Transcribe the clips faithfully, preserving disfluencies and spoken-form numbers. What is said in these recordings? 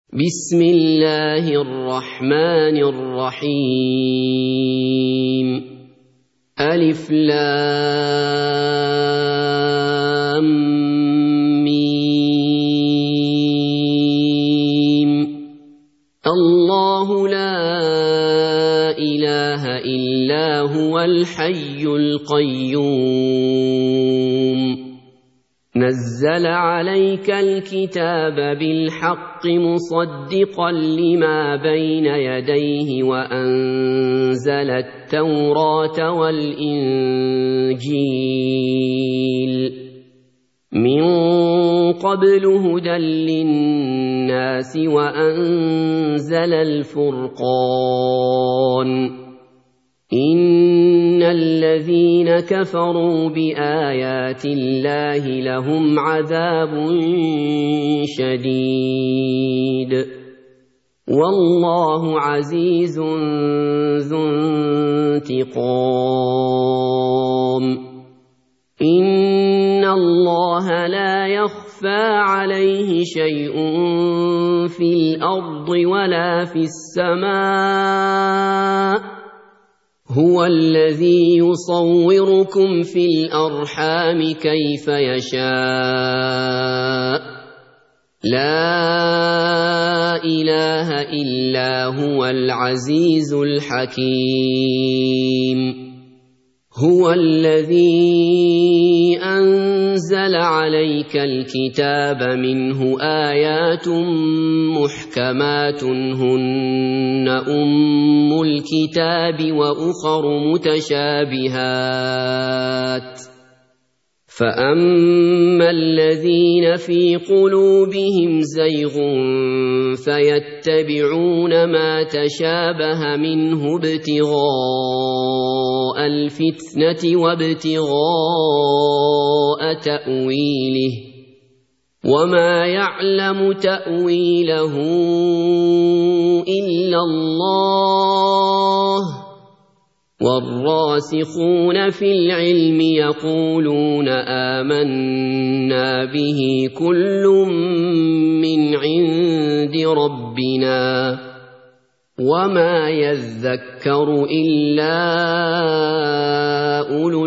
بسم الله الرحمن الرحيم ألف لام ميم الله لا إله إلا هو الحي القيوم نزل عليك الكتاب بالحق مصدقا لما بين يديه وأنزل التوراة والإنجيل من قبل هدى للناس وأنزل الفرقان إن الذين كفروا بآيات الله لهم عذاب شديد والله عزيز ذو انتقام إن الله لا يخفى عليه شيء في الأرض ولا في السماء هو الذي يصوركم في الأرحام كيف يشاء لا إله إلا هو العزيز الحكيم هو الذي أنزل عليك الكتاب منه آيات محكمات هن أم الكتاب وأخر متشابهات فأما الذين في قلوبهم زيغ فيتبعون ما تشابه منه ابتغاء الفتنة وابتغاء تأويله وما يعلم تأويله إلا الله والراسخون في العلم يقولون آمنا به كل من عند ربنا وما يذكر إلا أولو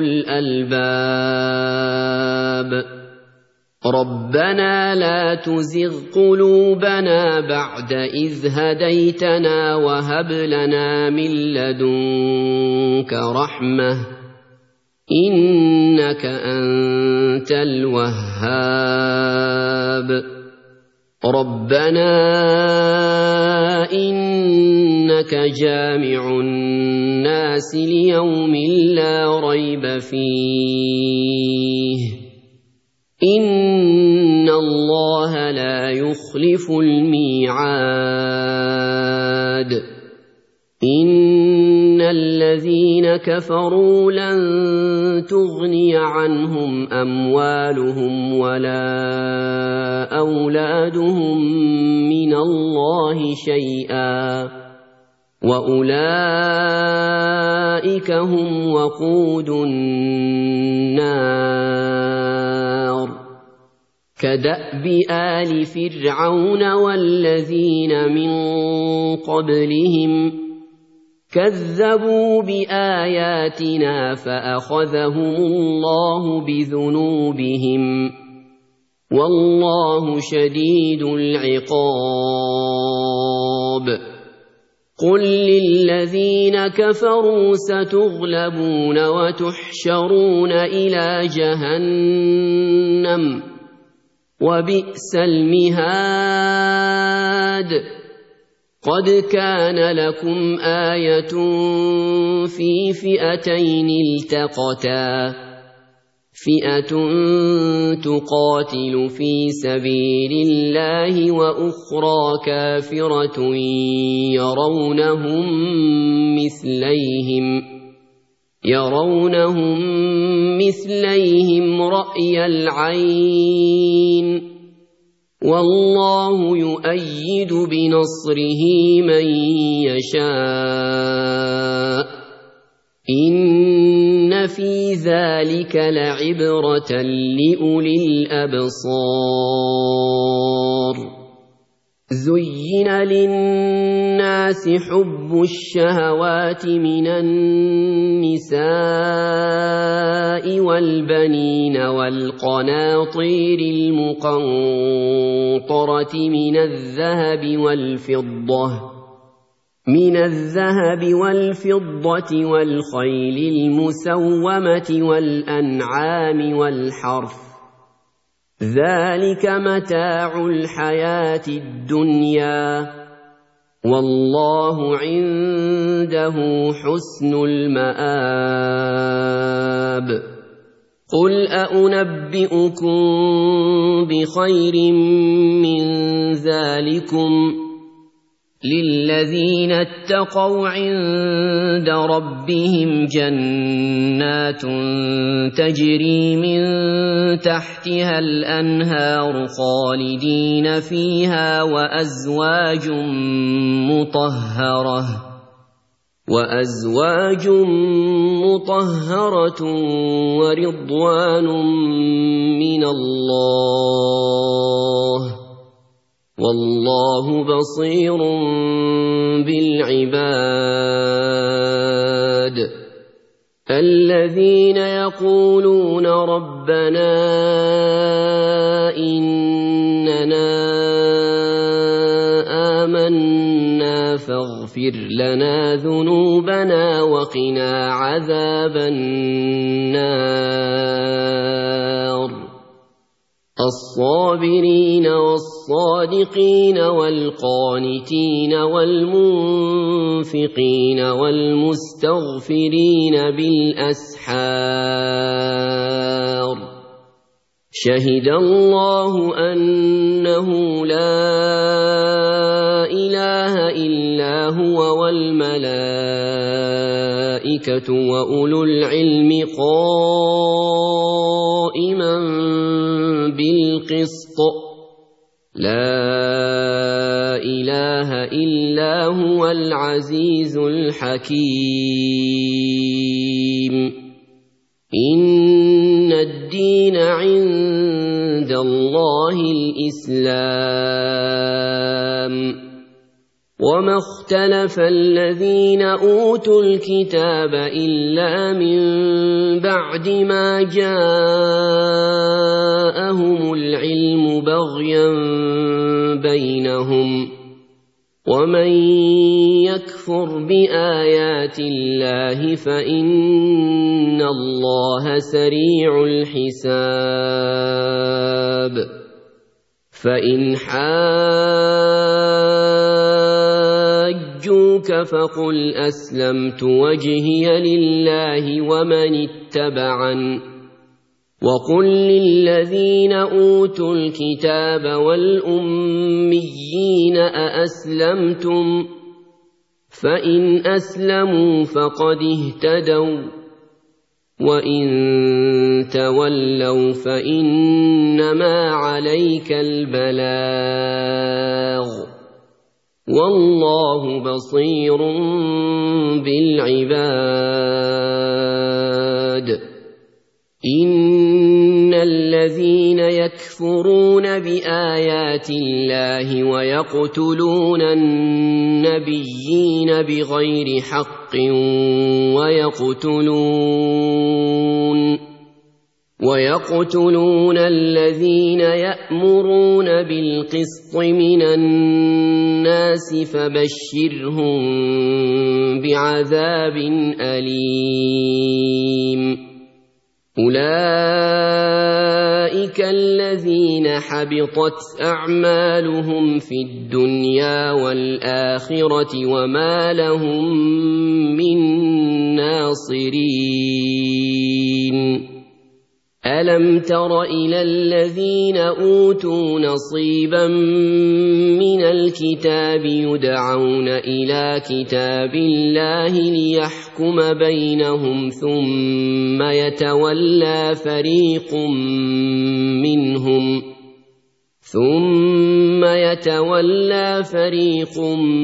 الألباب ربنا لا تزغ قلوبنا بعد إذ هديتنا وهب لنا من لدنك رحمة إنك أنت الوهاب ربنا إنك جامع الناس ليوم لا ريب فيه إن الله لا يخلف الميعاد إن الذين كفروا لن تغني عنهم أموالهم ولا أولادهم من الله شيئا وأولئك هم وقود النار كدأب آل فرعون والذين من قبلهم كذبوا بآياتنا فأخذهم الله بذنوبهم والله شديد العقاب قل للذين كفروا ستغلبون وتحشرون إلى جهنم وبئس المهاد قد كان لكم آية في فئتين التقتا فئة تقاتل في سبيل الله وأخرى كافرة يرونهم مثليهم يرونهم مثليهم رأي العين والله يؤيد بنصره من يشاء إن في ذلك لعبرة لأولي الأبصار زين للناس حب الشهوات من النساء والبنين والقناطير المقنطرة من الذهب والفضة من الذهب والفضة والخيل المسومة والأنعام والحرث ذلك متاع الحياة الدنيا والله عنده حسن المآب قل أأنبئكم بخير من ذلكم للذين اتقوا عند ربهم جنات تجري من تحتها الأنهار خالدين فيها وأزواج مطهرة وأزواج مطهرة ورضوان من الله والله بصير بالعباد الذين يقولون ربنا إننا آمنا فاغفر لنا ذنوبنا وقنا عذاب النار الصابرين والصادقين والقانتين والمنفقين والمستغفرين بالأسحار شهد الله أنه لا إله إلا هو والملائكة وأولو العلم قائما بالقسط لا إله إلا هو العزيز الحكيم إن الدين عند الله الإسلام وما اختلف الذين أوتوا الكتاب إلا من بعد ما جاءهم العلم بغيا بينهم ومن يكفر بآيات الله فإن الله سريع الحساب فإن حاجوك فقل أسلمت وجهي لله ومن اتبعن وقل للذين أوتوا الكتاب والأميين أأسلمتم فإن أسلموا فقد اهتدوا وإن تولوا فإنما عليك البلاغ والله بصير بالعباد إن الذين يكفرون بآيات الله ويقتلون النبيين بغير حق ويقتلون ويقتلون الذين يأمرون بالقسط من الناس فبشرهم بعذاب أليم أولئك الذين حبطت أعمالهم في الدنيا والآخرة وما لهم من ناصرين ألم تر إلى الذين أوتوا نصيبا من الكتاب يدعون إلى كتاب الله ليحكم بينهم ثم يتولى فريق منهم ثم يتولى فريق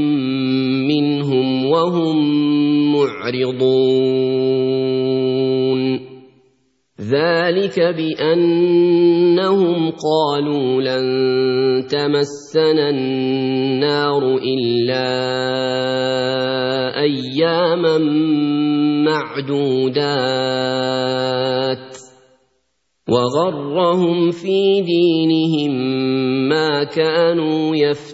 منهم وهم معرضون ذلك بأنهم قالوا لن تمسنا النار إلا أياما معدودات وغرهم في دينهم ما كانوا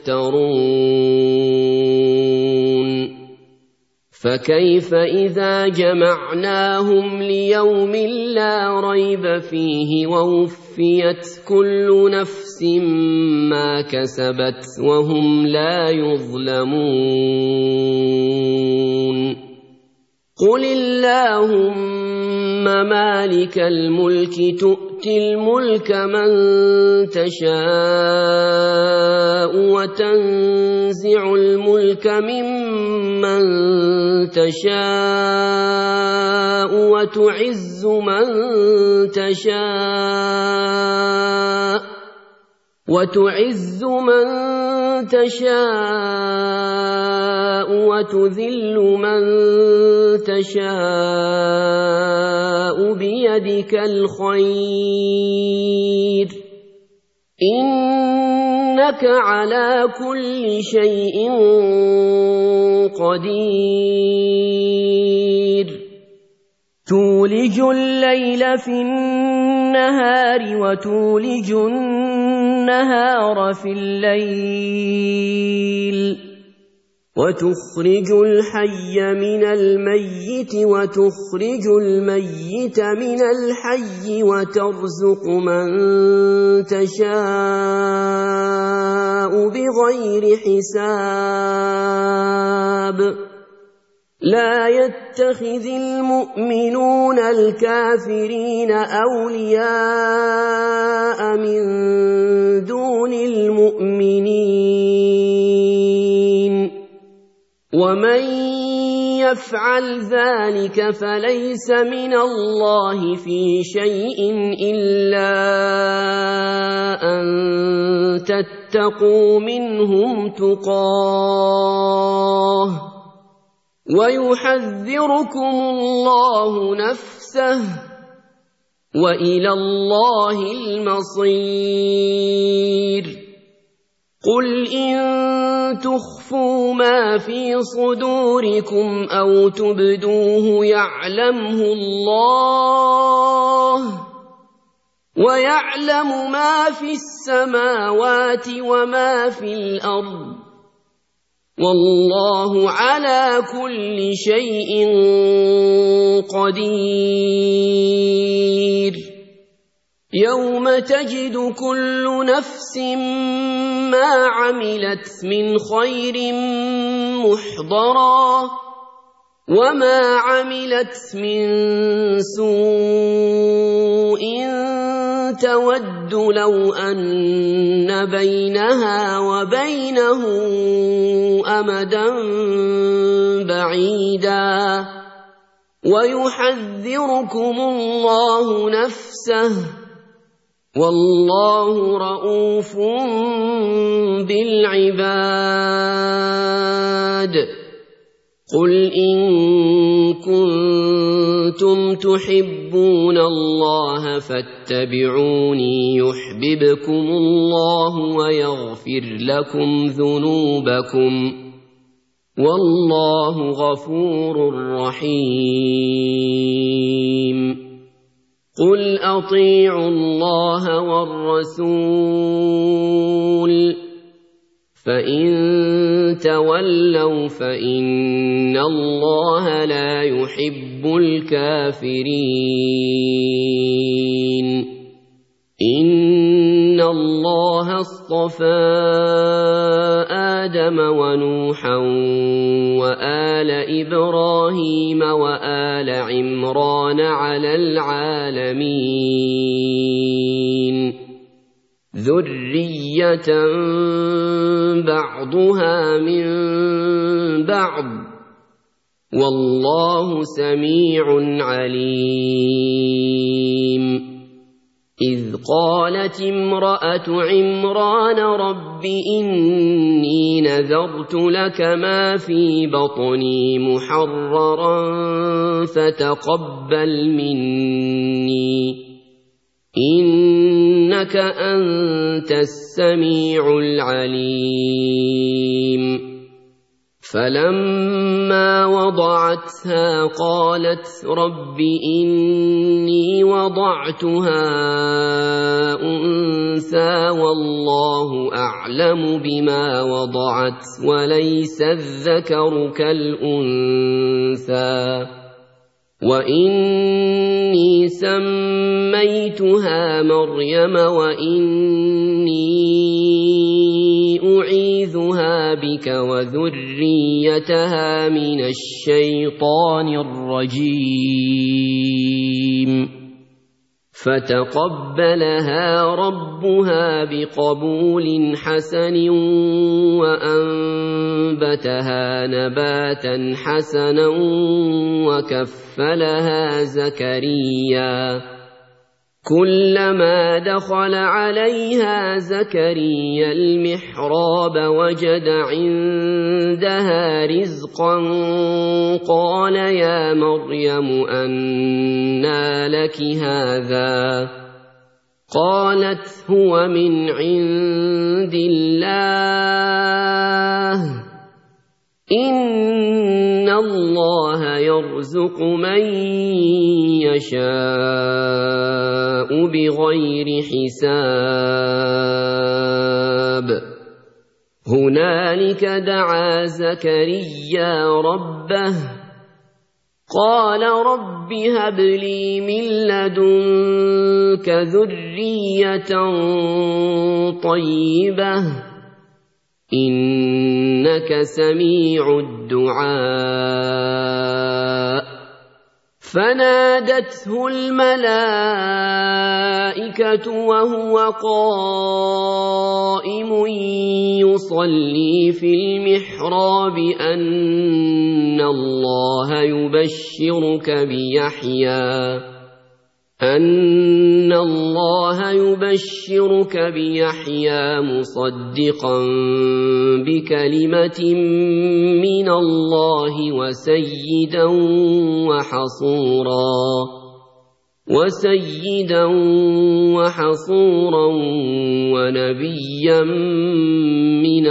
يفترون فكيف إذا جمعناهم ليوم لا ريب فيه ووفيت كل نفس ما كسبت وهم لا يظلمون قل اللهم مالك الملك تؤتي الملك من تشاء وتنزع الملك ممن تشاء وتعز من تشاء وتعز من تشاء وتذل من تشاء بيدك الخير إنك على كل شيء قدير تولج الليل في النهار وتولج النهار في الليل وتخرج الحي من الميت وتخرج الميت من الحي وترزق من تشاء بغير حساب لا يتخذ المؤمنون الكافرين أولياء من دون المؤمنين ومن يفعل ذلك فليس من الله في شيء إلا أن تتقوا منهم تقاه ويحذركم الله نفسه وإلى الله المصير قل إن تخفوا ما في صدوركم أو تبدوه يعلمه الله ويعلم ما في السماوات وما في الأرض والله على كل شيء قدير يوم تجد كل نفس ما عملت من خير محضرا وما عملت من سوء تود لو أن بينها وبينه أمدا بعيدا ويحذركم الله نفسه والله رؤوف بالعباد قل إن كنتم تحبون الله فاتبعوني يحببكم الله ويغفر لكم ذنوبكم والله غفور رحيم قل أطيعوا الله والرسول فإن تولوا فإن الله لا يحب الكافرين إن الله اصطفى آدم ونوحا وآل إبراهيم وآل عمران على العالمين ذرية بعضها من بعض والله سميع عليم إذ قالت امرأة عمران رب إني نذرت لك ما في بطني محررا فتقبل مني إنك أنت السميع العليم فلما وضعتها قالت رب إني وضعتها أنثى والله أعلم بما وضعت وليس الذكر كالأنثى وإني سميتها مريم وإني أعيذها بك وذريتها من الشيطان الرجيم فتقبلها ربها بقبول حسن وأنبتها نباتا حسنا وكفلها زكريا كلما دخل عليها زكريا المحراب وجد عندها رزقا قال يا مريم أنى لك هذا قالت هو من عند الله إن الله يرزق من يشاء بغير حساب هنالك دعا زكريا ربه قال رب هب لي من لدنك ذرية طيبة إنك سميع الدعاء فنادته الملائكة وهو قائم يصلي في المحراب أن الله يبشرك بيحيى أن الله يبشرك بيحيى مصدقا بكلمة من الله وسيدا وحصورا وسيدا وحصورا ونبيا من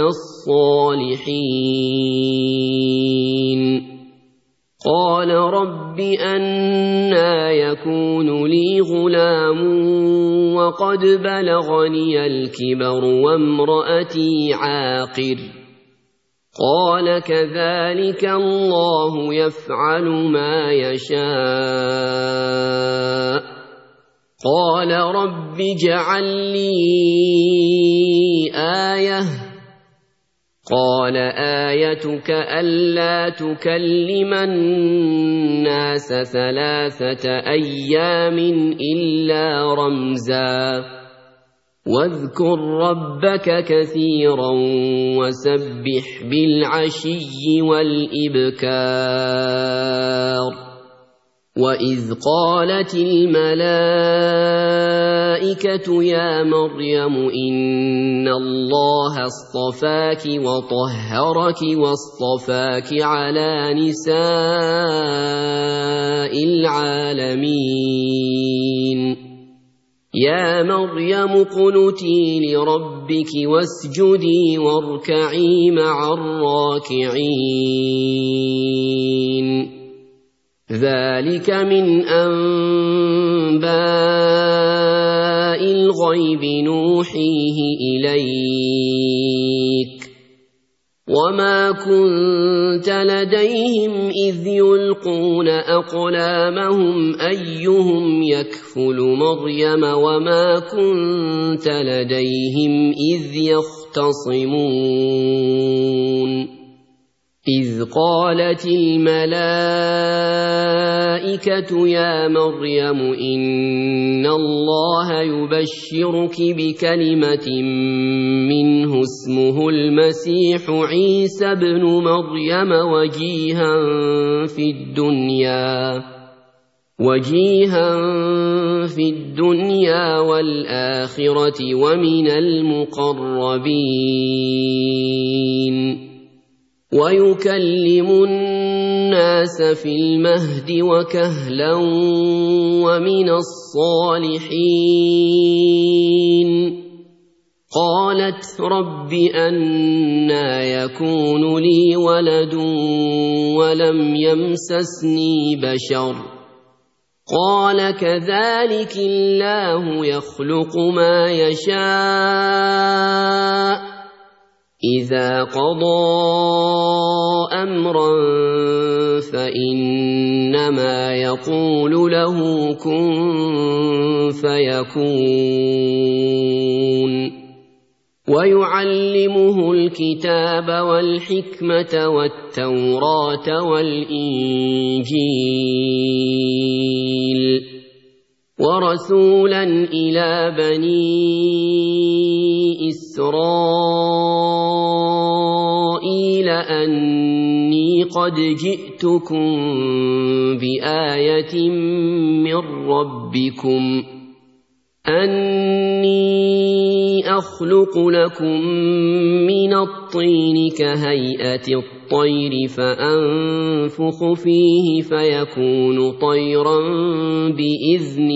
الصالحين قال رب أنى يكون لي غلام وقد بلغني الكبر وامرأتي عاقر قال كذلك الله يفعل ما يشاء قال رب اجعل لي آية قال آيتك ألا تكلم الناس ثلاثة أيام إلا رمزا واذكر ربك كثيرا وسبح بالعشي والإبكار وإذ قالت الملائكة يا مريم إن الله اصطفاك وطهرك واصطفاك على نساء العالمين يا مريم اقنتي لربك واسجدي واركعي مع الراكعين ذلك من أنباء الغيب نوحيه إليك وما كنت لديهم إذ يلقون أقلامهم أيهم يكفل مريم وما كنت لديهم إذ يختصمون إذ قالت الملائكة يا مريم إن الله يبشرك بكلمة منه اسمه المسيح عيسى بن مريم وجيها في الدنيا وجيها في الدنيا والآخرة ومن المقربين ويكلم الناس في المهد وكهلا ومن الصالحين قالت رب أنى يكون لي ولد ولم يمسسني بشر قال كذلك الله يخلق ما يشاء إذا قضى أمرا فإنما يقول له كن فيكون ويعلمه الكتاب والحكمة والتوراة والإنجيل ورسولا إلى بني إسرائيل أني قد جئتكم بآية من ربكم أني أخلق لكم من الطين كهيئة الطير فأنفخ فيه فيكون طيرا بإذن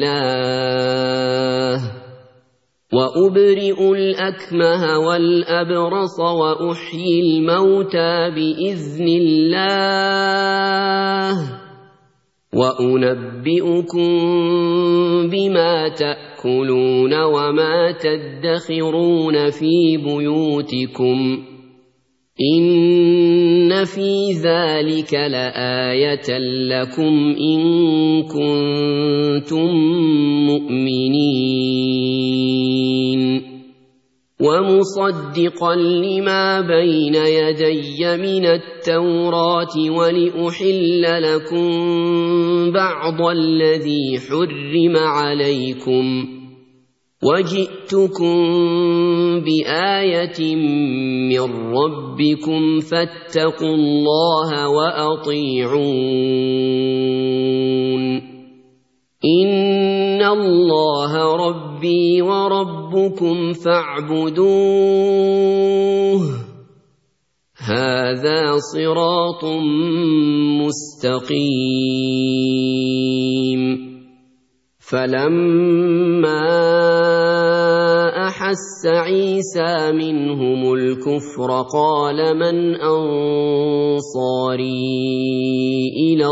الله وأبرئ الأكمه والأبرص وأحيي الموتى بإذن الله وأنبئكم بما تأكلون وما تدخرون في بيوتكم إن في ذلك لآية لكم إن كنتم مؤمنين ومصدقا لما بين يدي من التوراة ولأحل لكم بعض الذي حرم عليكم وجئتكم بآية من ربكم فاتقوا الله وأطيعون إن الله ربي وربكم فاعبدوه هذا صراط مستقيم فلما أحس عيسى منهم الكفر قال من أنصاري إلى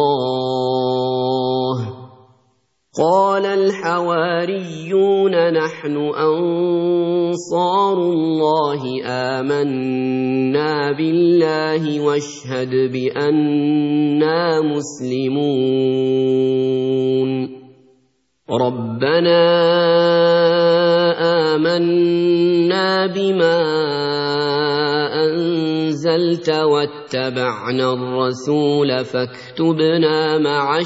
الله قال الحواريون نحن أنصار الله آمنا بالله واشهد بأننا مسلمون ربنا آمنا بما أنزلت واتبعنا الرسول فاكتبنا مع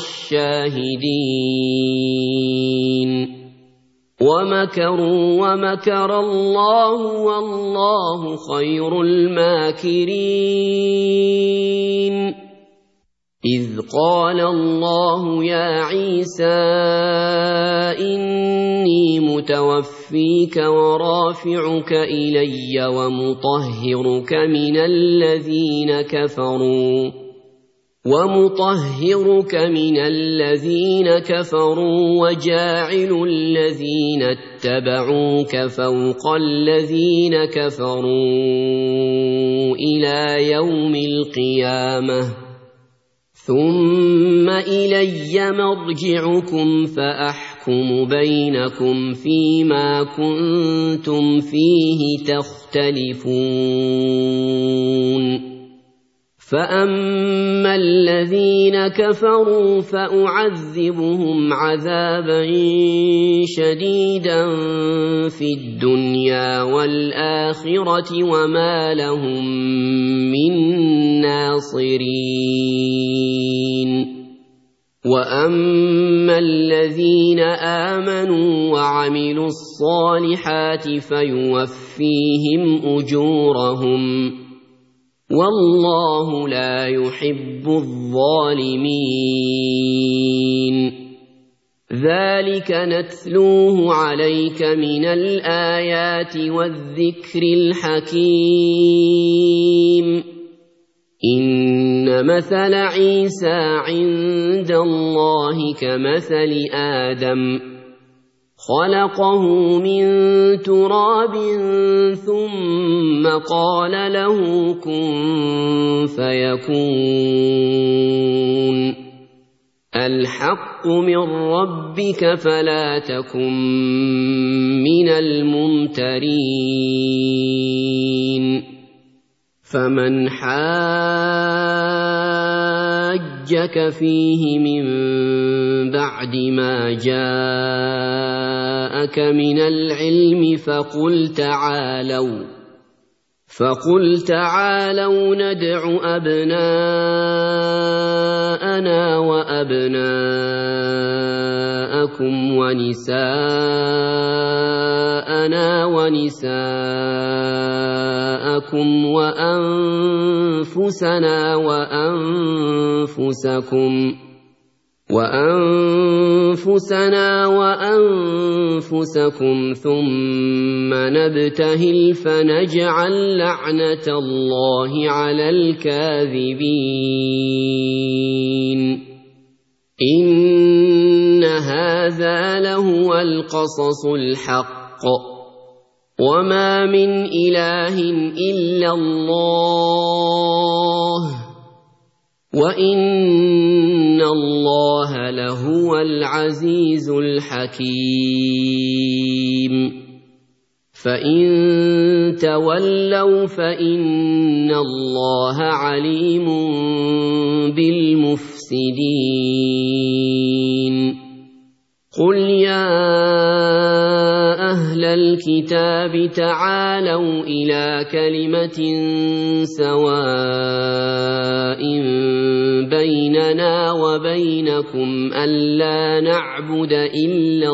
الشاهدين ومكروا ومكر الله والله خير الماكرين إذ قال الله يا عيسى إني متوفيك ورافعك إلي ومطهرك من الذين كفروا ومطهرك من الذين كفروا وجاعل الذين اتبعوك فوق الذين كفروا إلى يوم القيامة ثم إلي مرجعكم فأحكم بينكم فيما كنتم فيه تختلفون فأما الذين كفروا فأعذبهم عذابا شديدا في الدنيا والآخرة وما لهم من ناصرين وأما الذين آمنوا وعملوا الصالحات فيوفيهم أجورهم والله لا يحب الظالمين. ذلك نتلوه عليك من الآيات والذكر الحكيم. إن مثل عيسى عند الله كمثل آدم خلقه من تراب ثم قال له كن فيكون. الحق من ربك فلا تكن من الممترين. فمن حاجك فيه من بعد ما جاءك من العلم فقل تعالوا فقل تعالوا ندع أبناءنا وأبناءكم ونساءنا ونساءكم وأنفسنا وأنفسكم وأنفسنا وأنفسكم ثم نبتهل فنجعل لعنة الله على الكاذبين. إن هذا لهو القصص الحق وما من إله إلا الله وإن الله لهو العزيز الحكيم. فإن تولوا فإن الله عليم بالمفسدين. قل يا أهل الكتاب تعالوا إلى كلمة سواء بيننا وبينكم ألا نعبد إلا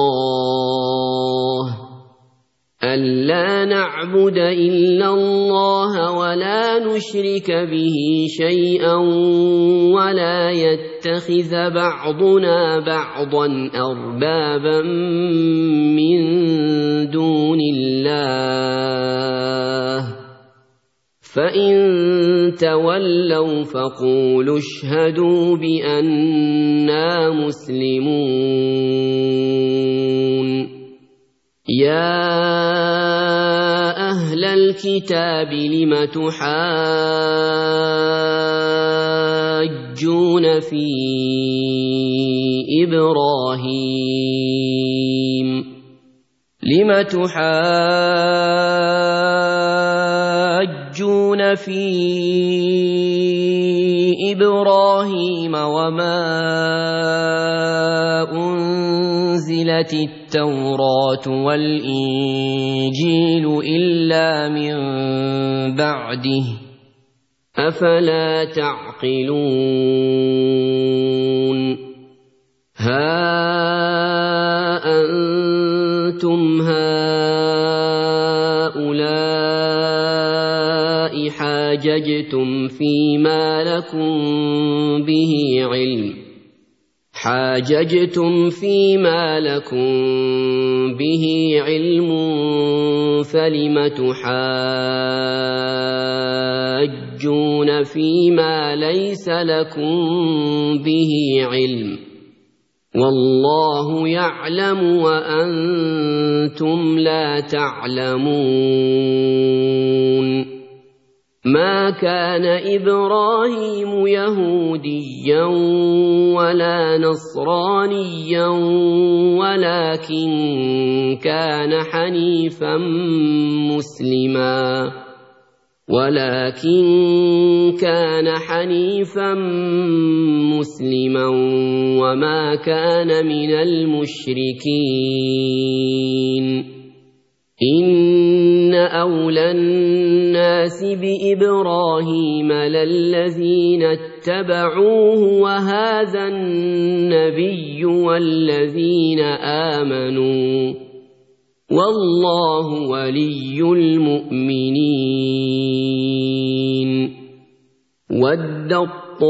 الله ألا نعبد إلا الله ولا نشرك به شيئا ولا يتخذ بعضنا بعضا أربابا من دون الله. فإن تولوا فقولوا اشهدوا بأننا مسلمون. يا أهل الكتاب لم تحاجون في إبراهيم لم تحاجون في إبراهيم وما أنزلت التوراة والإنجيل إلا من بعده أفلا تعقلون. ها أنتم هؤلاء حاججتم فيما لكم به علم حاججتم فيما لكم به علم فلم تحاجون فيما ليس لكم به علم والله يعلم وأنتم لا تعلمون. ما كان إبراهيم يهوديا ولا نصرانيا ولكن كان حنيفا مسلما ولكن كان حنيفا مسلما وما كان من المشركين. إن أولى الناس بإبراهيم للذين اتبعوه وهذا النبي والذين آمنوا والله ولي المؤمنين. وَدَّت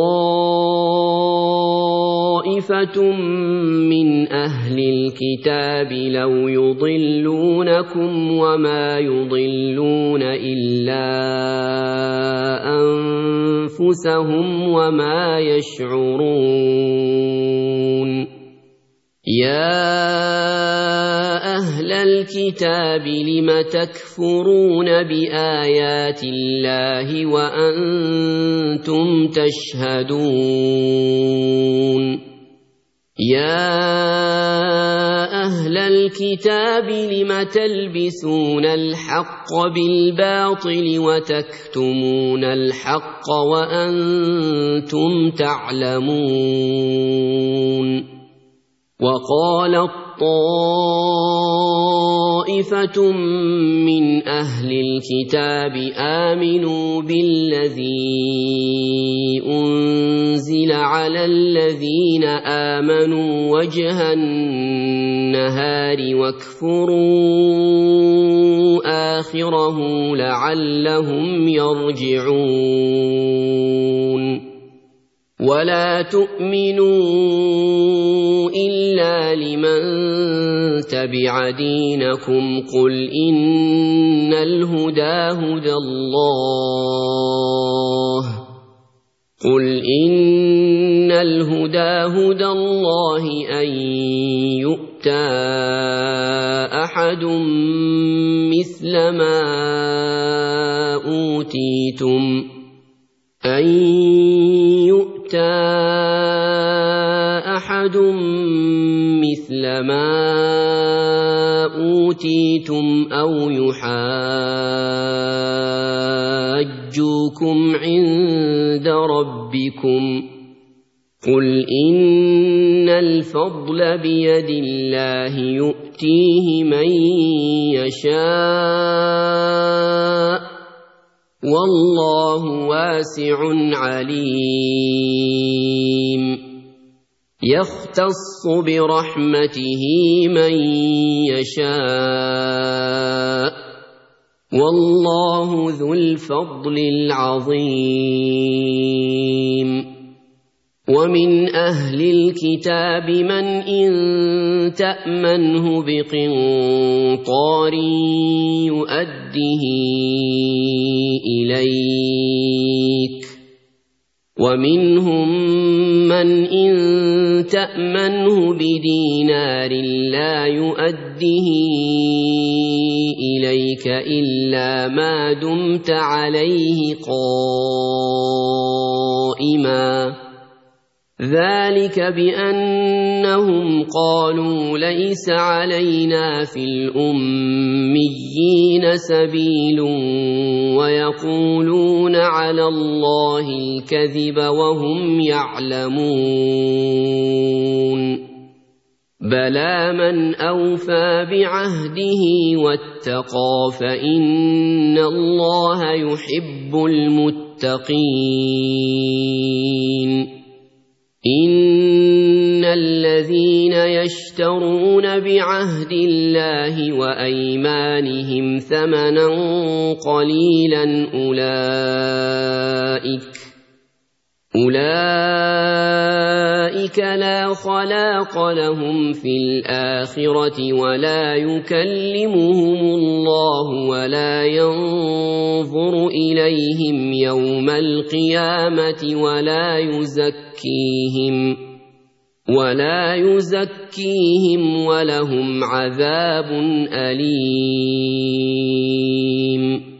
طَّائِفَةٌ مِّنْ أَهْلِ الْكِتَابِ لَوْ يُضِلُّونَكُمْ وَمَا يُضِلُّونَ إِلَّا أَنفُسَهُمْ وَمَا يَشْعُرُونَ يَا أَهْلَ الْكِتَابِ لِمَ تَكْفُرُونَ بِآيَاتِ اللَّهِ وَأَنْتُمْ تَشْهَدُونَ يَا أَهْلَ الْكِتَابِ لِمَ تَلْبِسُونَ الْحَقَّ بِالْبَاطِلِ وَتَكْتُمُونَ الْحَقَّ وَأَنْتُمْ تَعْلَمُونَ وَقَالَت طَّائِفَةٌ مِّنْ أَهْلِ الْكِتَابِ آمِنُوا بِالَّذِي أُنزِلَ عَلَى الَّذِينَ آمَنُوا وَجْهَ النَّهَارِ وَاكْفُرُوا آخِرَهُ لَعَلَّهُمْ يَرْجِعُونَ وَلَا تُؤْمِنُوا إِلَّا لِمَن تَبِعَ دِينَكُمْ قُلْ إِنَّ الْهُدَى هُدَى اللَّهِ قُلْ إِنَّ الْهُدَى هُدَى اللَّهِ أَن يُؤْتَى أَحَدٌ مِثْلَ مَا أُوتِيتُمْ أَن يُؤْتَى أَحَدٌ مِثْلَ مَا أُوتِيتُمْ أَوْ يُحَاجُّوكُمْ عِندَ رَبِّكُمْ قُلْ إِنَّ الْفَضْلَ بِيَدِ اللَّهِ يُؤْتِيهِ مَن يَشَاءُ وَاللَّهُ وَاسِعٌ عَلِيمٌ يَخْتَصُّ بِرَحْمَتِهِ مَن يَشَاءُ وَاللَّهُ ذُو الْفَضْلِ الْعَظِيمِ وَمِنْ أَهْلِ الْكِتَابِ مَنْ إِن تَأْمَنْهُ بِقِنطَارٍ يُؤَدِّهِ إِلَيْكَ وَمِنْهُمْ مَنْ إِن تَأْمَنْهُ بِدِينَارٍ لَا يُؤَدِّهِ إِلَيْكَ إِلَّا مَا دُمْتَ عَلَيْهِ قَائِمًا ذَلِكَ بِأَنَّهُمْ قَالُوا لَيْسَ عَلَيْنَا فِي الْأُمِّيِّينَ سَبِيلٌ وَيَقُولُونَ عَلَى اللَّهِ الْكَذِبَ وَهُمْ يَعْلَمُونَ بَلَى مَنْ أَوْفَى بِعَهْدِهِ وَاتَّقَى فَإِنَّ اللَّهَ يُحِبُّ الْمُتَّقِينَ إِنَّ الَّذِينَ يَشْتَرُونَ بِعَهْدِ اللَّهِ وَأَيْمَانِهِمْ ثَمَنًا قَلِيلًا أُولَئِكَ أُولَئِكَ لَا خَلَاقَ لَهُمْ فِي الْآخِرَةِ وَلَا يُكَلِّمُهُمُ اللَّهُ وَلَا يَنظُرُ إِلَيْهِمْ يَوْمَ الْقِيَامَةِ وَلَا يُزَكِّيهِمْ وَلَا يُزَكِّيهِمْ وَلَهُمْ عَذَابٌ أَلِيمٌ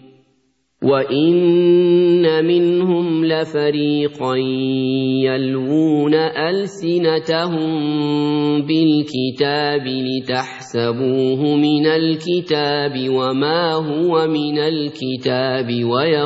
وَإِنَّ مِنْهُمْ لَفَرِيقًا يَلْوُونَ أَلْسِنَتَهُم بِالْكِتَابِ لِتَحْسَبُوهُ مِنَ الْكِتَابِ وَمَا هُوَ مِنَ الْكِتَابِ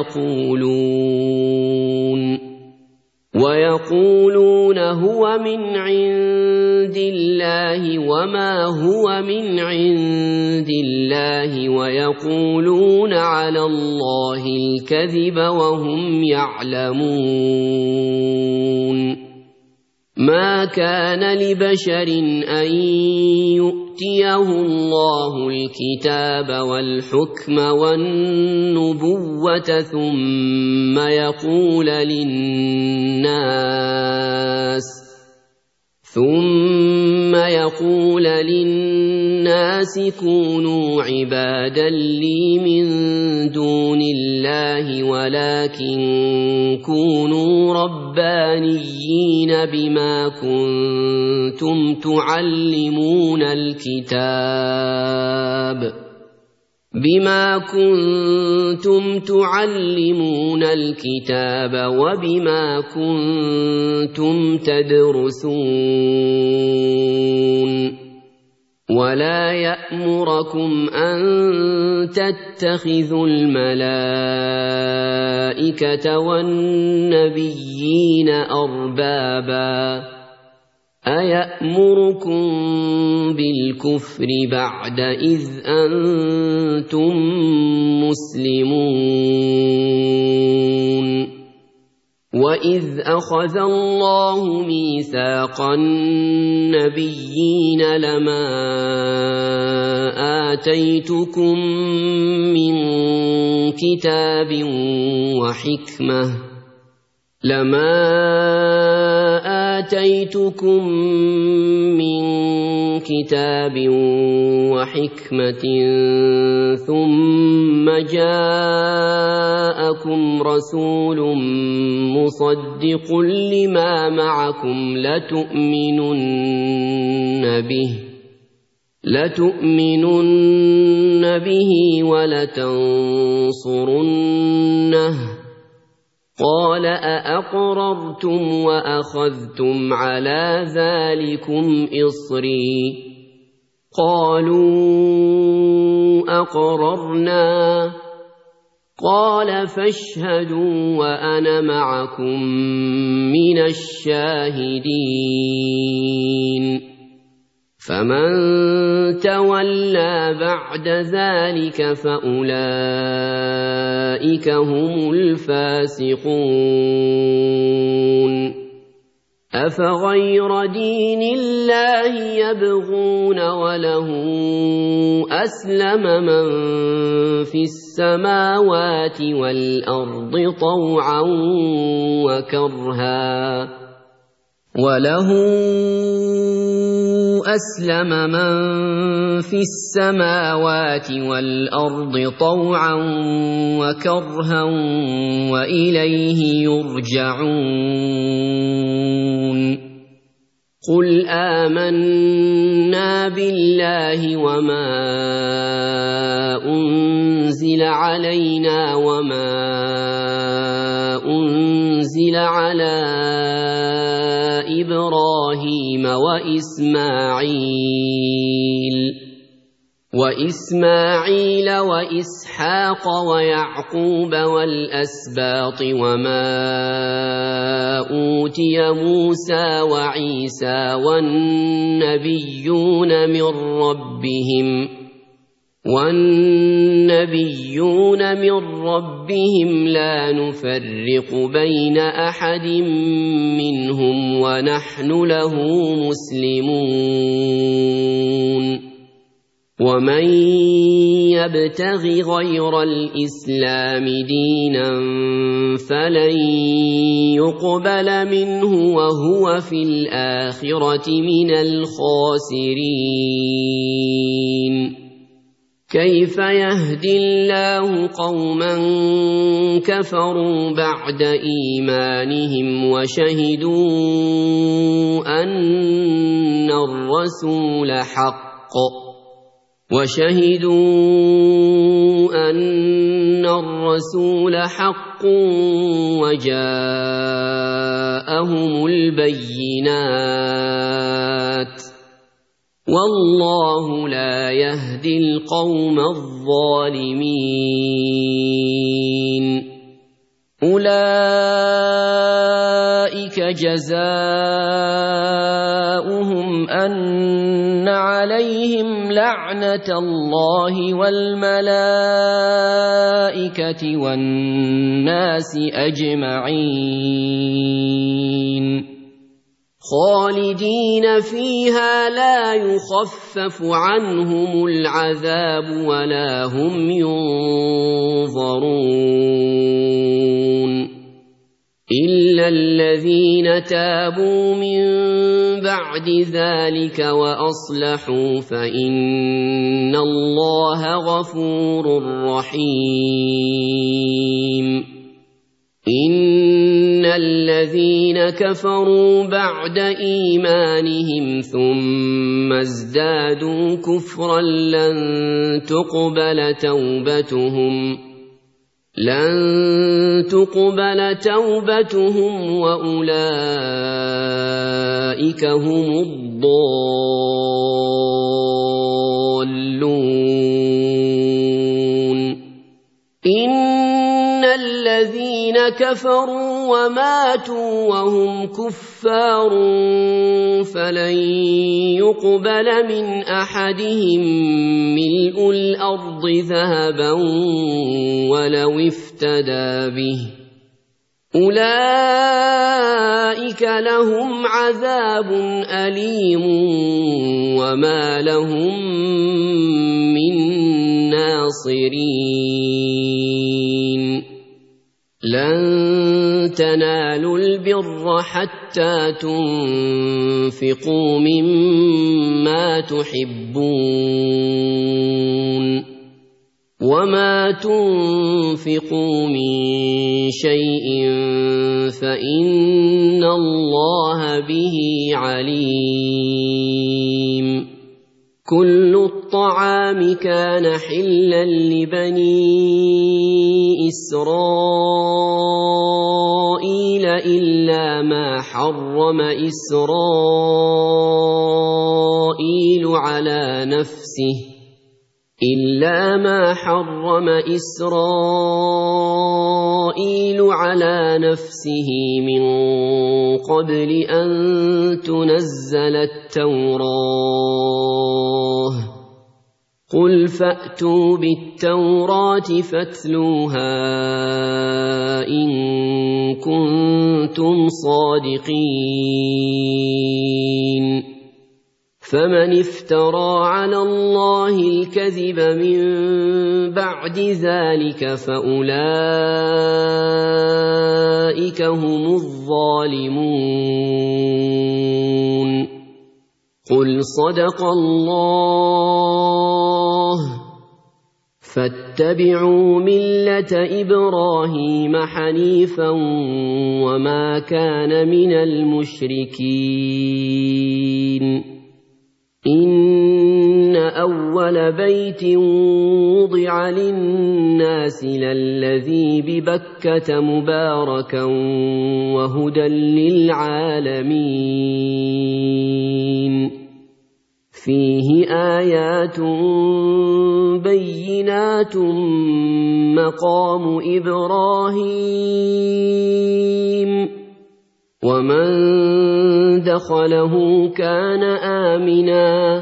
وَيَقُولُونَ وَيَقُولُونَ هُوَ مِنْ عِندِ اللَّهِ وَمَا هُوَ مِنْ عِندِ اللَّهِ وَيَقُولُونَ عَلَى اللَّهِ الْكَذِبَ وَهُمْ يَعْلَمُونَ ما كان لبشر أن يؤتيه الله الكتاب والحكم والنبوة ثم يقول للناس ثم يقول للناس كونوا عبادا لي من دون الله ولكن كونوا ربانيين بما كنتم تعلمون الكتاب بما كنتم تعلمون الكتاب وبما كنتم تدرسون ولا يأمركم أن تتخذوا الملائكة والنبيين أربابا أيأمركم بالكفر بعد إذ أنتم مسلمون وإذ أخذ الله ميثاق النبيين لما آتيتكم من كتاب وحكمة لما آتيتكم من كتاب وحكمة ثم جاءكم رسول مصدق لما معكم لتؤمنن به لتؤمنن به ولتنصرنه قال أأقررتم وأخذتم على ذلكم إصري قالوا أقررنا قال فاشهدوا وأنا معكم من الشاهدين فمن تولى بعد ذلك فأولئك هم الفاسقون أفغير دين الله يبغون وله أسلم من في السماوات والأرض طوعا وكرها وله أسلم من في السماوات والأرض طوعا وكرها وإليه يرجعون قل آمنا بالله وما أنزل علينا وما أنزل على إبراهيم وإسماعيل وإسماعيل وإسحاق ويعقوب والأسباط وما أوتي موسى وعيسى والنبيون من ربهم والنبيون من ربهم لا نفرق بين أحد منهم ونحن له مسلمون ومن يبتغ غير الإسلام دينا فلن يقبل منه وهو في الآخرة من الخاسرين كيف يهدي الله قوما كفروا بعد إيمانهم وشهدوا أن الرسول حق وشهدوا أن الرسول حق وجاءهم البينات والله لا يهدي القوم الظالمين أولئك جزاؤهم أن عليهم لعنة الله والملائكة والناس أجمعين خالدين فيها لا يخفف عنهم العذاب ولا هم ينظرون إلا الذين تابوا من بعد ذلك وأصلحوا فإن الله غفور رحيم إن الذين كفروا بعد إيمانهم ثم ازدادوا كفرا لن تقبل توبتهم لن تقبل توبتهم وأولئك هم الضالون إن الذين كفروا وماتوا وهم كفار فلن يقبل من أحدهم ملء الأرض ذهبا ولو افتدى به أولئك لهم عذاب أليم وما لهم من ناصرين لن تنالوا البر حتى تنفقوا مما تحبون وما تنفقوا من شيء فإن الله به عليم كل الطعام كان حلا لبني إسرائيل إلا ما حرم إسرائيل على نفسه إلا ما حرم إسرائيل على نفسه من قبل أن تنزل التوراة قل فأتوا بالتوراة فاتلوها إن كنتم صادقين فمن افترى على الله الكذب من بعد ذلك فأولئك هم الظالمون قل صدق الله فاتبعوا ملة إبراهيم حنيفا وما كان من المشركين إن أول بيت وضع للناس للذي ببكة مباركا وهدى للعالمين فيه آيات بينات مقام إبراهيم ومن دخله كان آمنا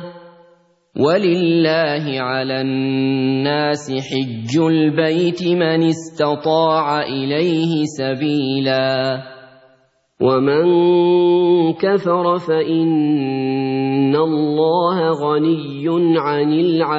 ولله على الناس حج البيت من استطاع إليه سبيلا ومن كفر فإن الله غني عن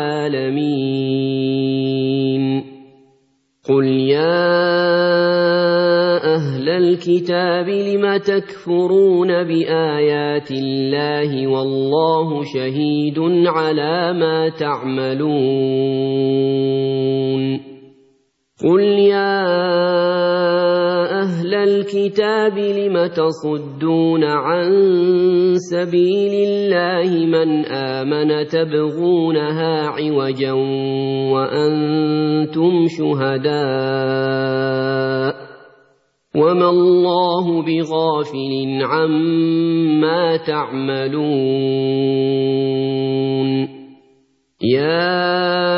العالمين قل يا أهل الكتاب لم تكفرون بآيات الله والله شهيد على ما تعملون قل يا أهل الكتاب لم تصدون عن سبيل الله من آمن تبغونها عوجا وأنتم شهداء وما الله بغافل عما تعملون يا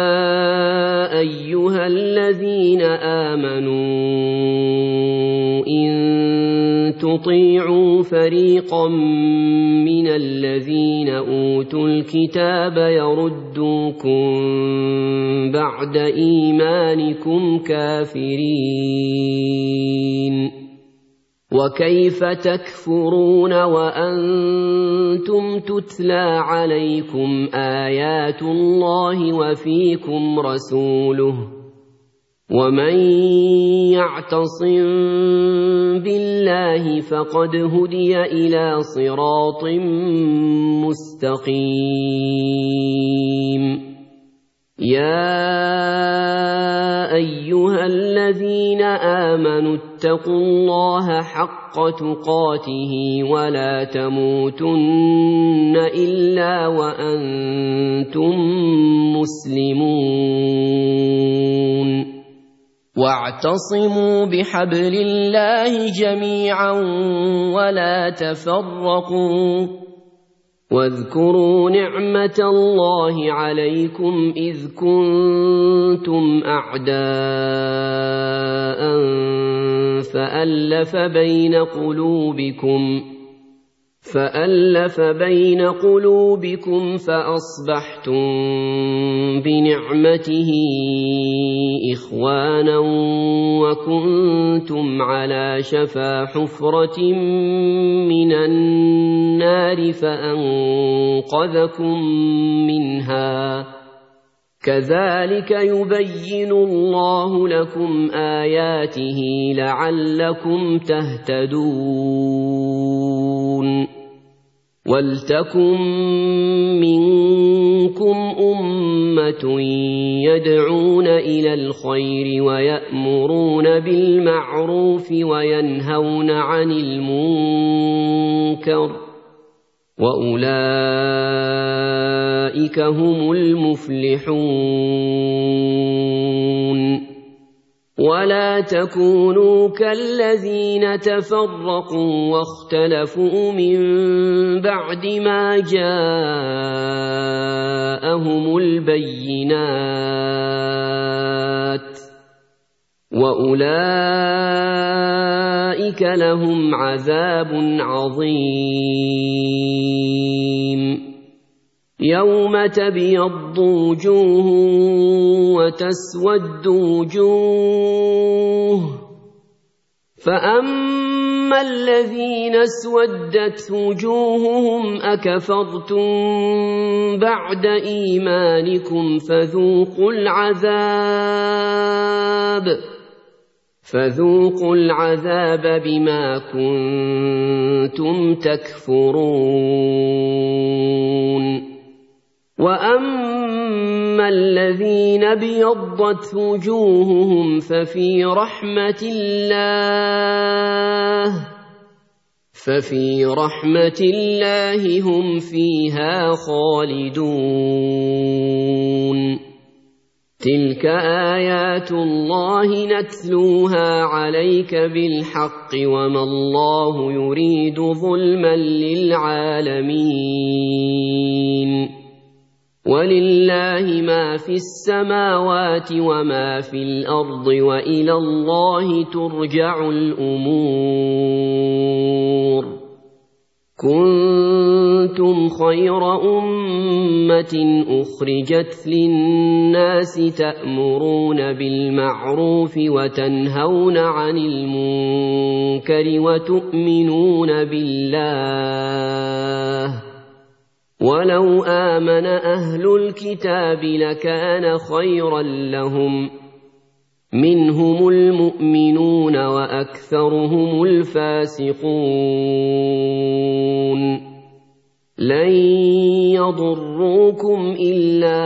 أيها الذين آمنوا إن تطيعوا فريقا من الذين أوتوا الكتاب يردوكم بعد إيمانكم كافرين وكيف تكفرون وأنتم تتلى عليكم آيات الله وفيكم رسوله ومن يعتصم بالله فقد هدي إلى صراط مستقيم يا أيها الذين آمنوا اتقوا الله حق تقاته ولا تموتن إلا وأنتم مسلمون واعتصموا بحبل الله جميعا ولا تفرقوا واذكروا نعمة الله عليكم إذ كنتم أعداء فألف بين قلوبكم فألف بين قلوبكم فأصبحتم بنعمته إخوانا وكنتم على شفا حفرة من النار فأنقذكم منها كذلك يبين الله لكم آياته لعلكم تهتدون ولتكن منكم أمة يدعون إلى الخير ويأمرون بالمعروف وينهون عن المنكر وأولئك هم المفلحون ولا تكونوا كالذين تفرقوا واختلفوا من بعد ما جاءهم البينات وأولئك لهم عذاب عظيم يوم تبيض وجوه وتسود وجوه فأما الذين اسودت وجوههم أكفرتم بعد إيمانكم فذوقوا العذاب فذوقوا العذاب بما كنتم تكفرون وأما الذين ابيضت وجوههم ففي رحمة الله ففي رحمة الله هم فيها خالدون تلك آيات الله نتلوها عليك بالحق وما الله يريد ظلما للعالمين ولله ما في السماوات وما في الأرض وإلى الله ترجع الأمور كنتم خير أمة أخرجت للناس تأمرون بالمعروف وتنهون عن المنكر وتؤمنون بالله ولو آمن أهل الكتاب لكان خيرا لهم منهم المؤمنون وأكثرهم الفاسقون لن يضروكم إلا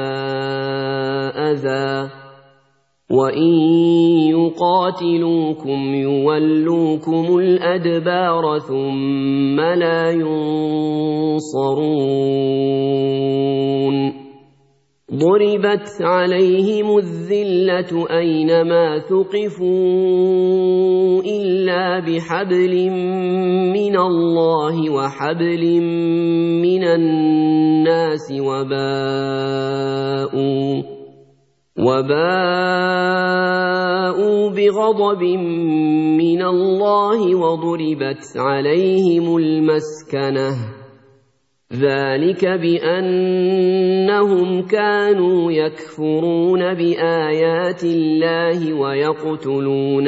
أذى وإن يقاتلوكم يولوكم الأدبار ثم لا ينصرون ضربت عليهم الذلة أينما ثقفوا إلا بحبل من الله وحبل من الناس وباءوا وباءوا بغضب من الله وضربت عليهم المسكنة ذلك بأنهم كانوا يكفرون بآيات الله ويقتلون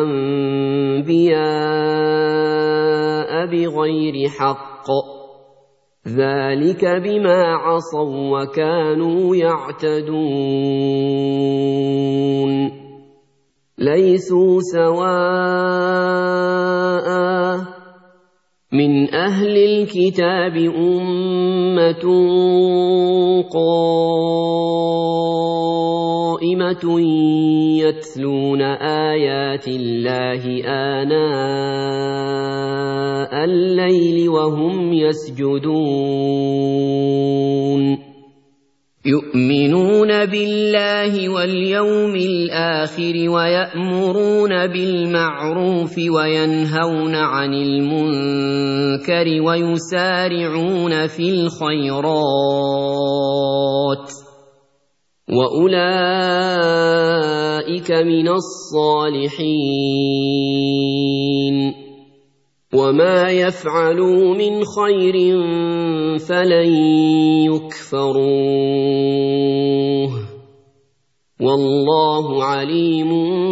الأنبياء بغير حق ذلك بما عصوا وكانوا يعتدون ليسوا سواء من أهل الكتاب أمة قائمة يتلون آيات الله آناء الليل وهم يسجدون يؤمنون بالله واليوم الآخر ويأمرون بالمعروف وينهون عن المنكر ويسارعون في الخيرات وأولئك من الصالحين وما يفعلوا من خير فلن يكفروه والله عليم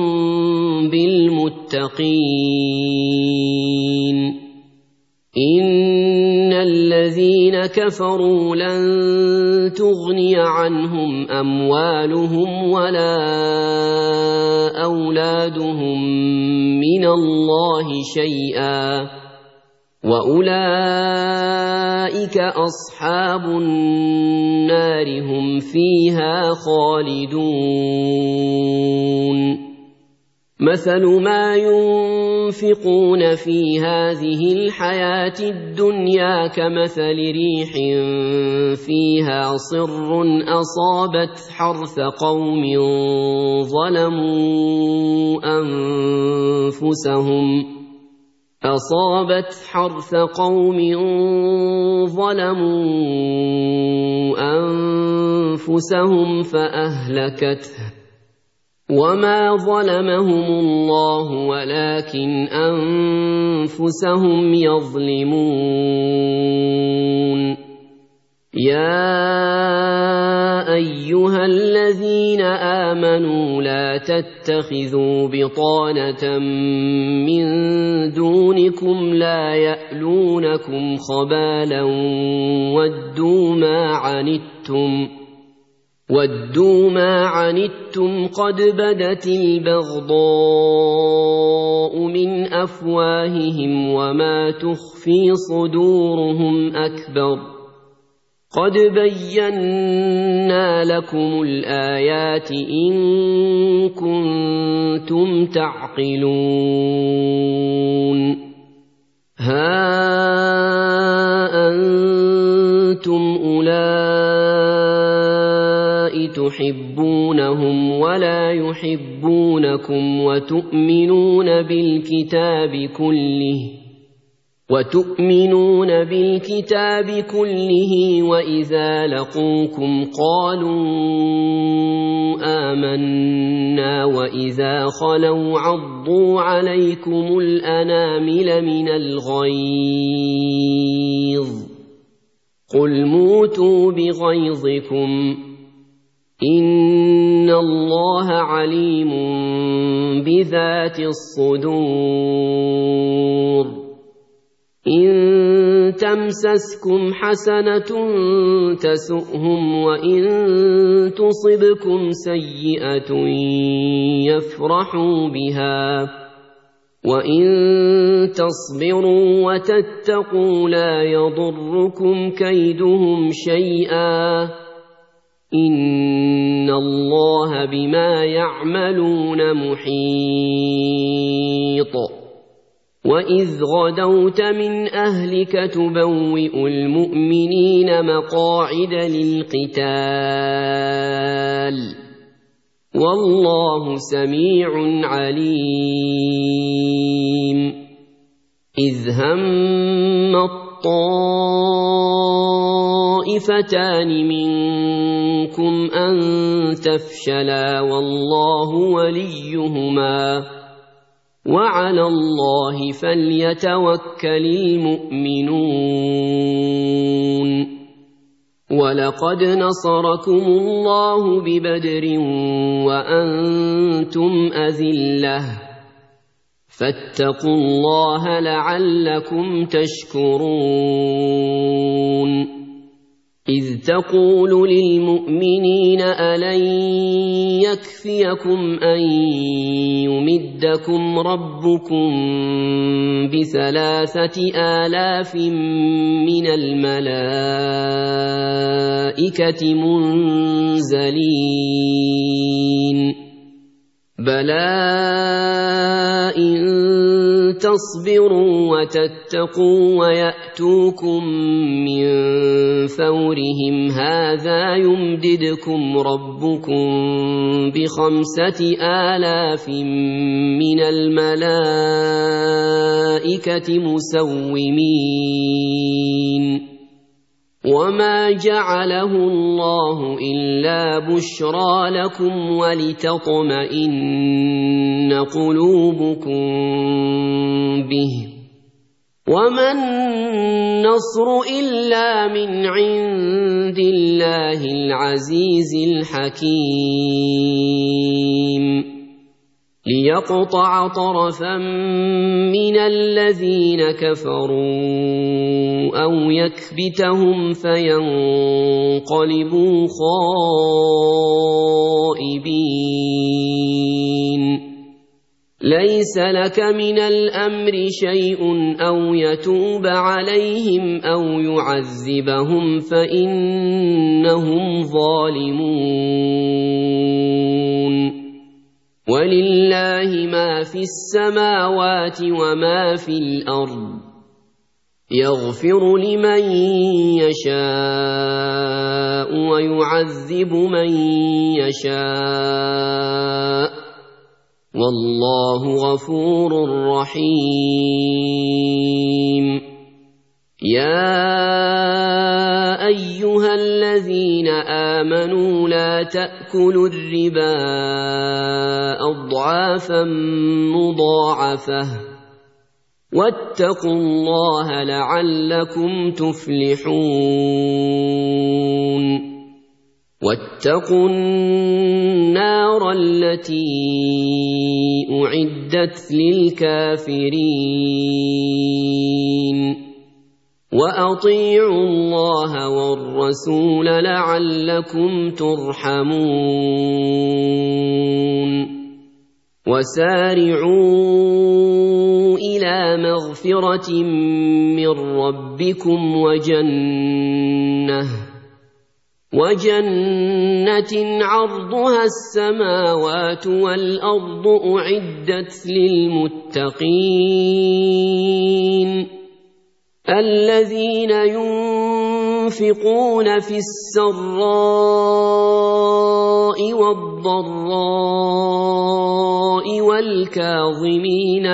بالمتقين إن الذين كفروا لن تغني عنهم أموالهم ولا أولادهم من الله شيئا وأولئك أصحاب النار هم فيها خالدون مثل ما ينفقون في هذه الحياة الدنيا كمثل ريح فيها صر أصابت حرث قوم ظلموا أنفسهم أصابت حرث قوم ظلموا أنفسهم فأهلكته وما ظلمهم الله ولكن أنفسهم يظلمون يا أيها الذين آمنوا لا تتخذوا بطانة من دونكم لا يألونكم خبالا ودوا ما عنتم ودوا ما عنتم قد بدت البغضاء من أفواههم وما تخفي صدورهم أكبر قد بينا لكم الآيات إن كنتم تعقلون ها أنتم أولئك تحبونهم ولا يحبونكم وتؤمنون بالكتاب كله وتؤمنون بالكتاب كله وإذا لقوكم قالوا آمنا وإذا خلوا عضوا عليكم الأنامل من الغيظ قل موتوا بغيظكم إن الله عليم بذات الصدور إن تمسسكم حسنة تسؤهم وإن تصبكم سيئة يفرحوا بها وإن تصبروا وتتقوا لا يضركم كيدهم شيئا إن الله بما يعملون محيط وإذ غدوت من أهلك تبوئ المؤمنين مقاعد للقتال والله سميع عليم إذ هم الطائفتان منكم أن تفشلا والله وليهما وعلى الله فليتوكل المؤمنون ولقد نصركم الله ببدر وأنتم أذلة فاتقوا الله لعلكم تشكرون إذ تقول للمؤمنين ألن يكفيكم أن يمدكم ربكم بثلاثة آلاف من الملائكة منزلين بلى إن تصبروا وتتقوا ويأتوكم من فورهم هذا يمددكم ربكم بخمسة آلاف من الملائكة مسومين وما جعله الله إلا بشرى لكم ولتطمئن قلوبكم به وما النصر إلا من عند الله العزيز الحكيم ليقطع طرفا من الذين كفروا أو يكبتهم فينقلبوا خائبين ليس لك من الأمر شيء أو يتوب عليهم أو يعذبهم فإنهم ظالمون ولله ما في السماوات وما في الأرض يغفر لمن يشاء ويعذب من يشاء والله غفور رحيم يا أيها الذين آمنوا لا تأكلوا الربا أضعافا مضاعفة واتقوا الله لعلكم تفلحون واتقوا النار التي أعدت للكافرين وأطيعوا الله والرسول لعلكم ترحمون وسارعوا إلى مغفرة من ربكم وجنة وجنة عرضها السماوات والأرض أعدت للمتقين الذين ينفقون في السراء والضراء والكاظمين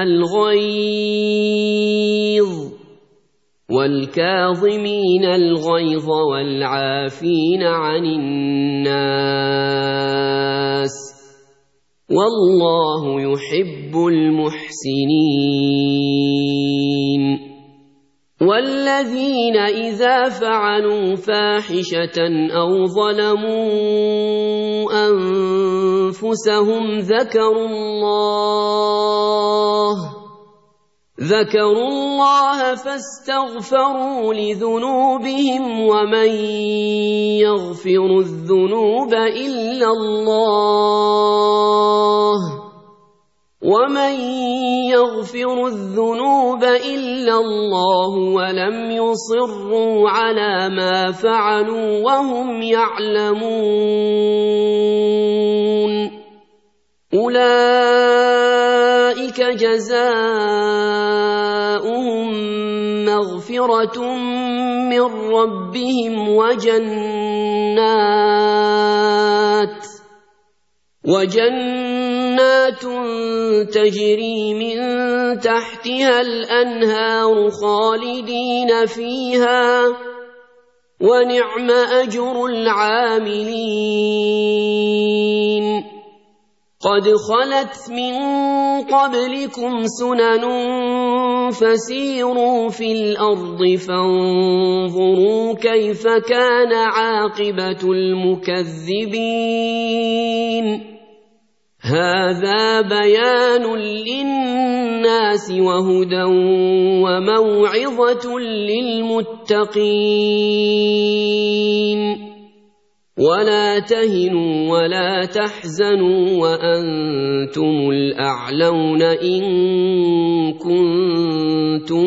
الغيظ والكاظمين الغيظ والعافين عن الناس والله يحب المحسنين والذين إذا فعلوا فاحشة أو ظلموا أنفسهم ذكروا الله ذكروا الله فاستغفروا لذنوبهم ومن يغفر الذنوب إلا الله ومن يغفر الذنوب إلا الله ولم يصروا على ما فعلوا وهم يعلمون أولئك جزاؤهم مغفرة من ربهم وجنات وجنات تجري من تحتها الأنهار خالدين فيها ونعم أجر العاملين قد خلت من قبلكم سنن فسيروا في الأرض فانظروا كيف كان عاقبة المكذبين هذا بيان للناس وهدى وموعظة للمتقين ولا تهنوا ولا تحزنوا وأنتم الأعلون إن كنتم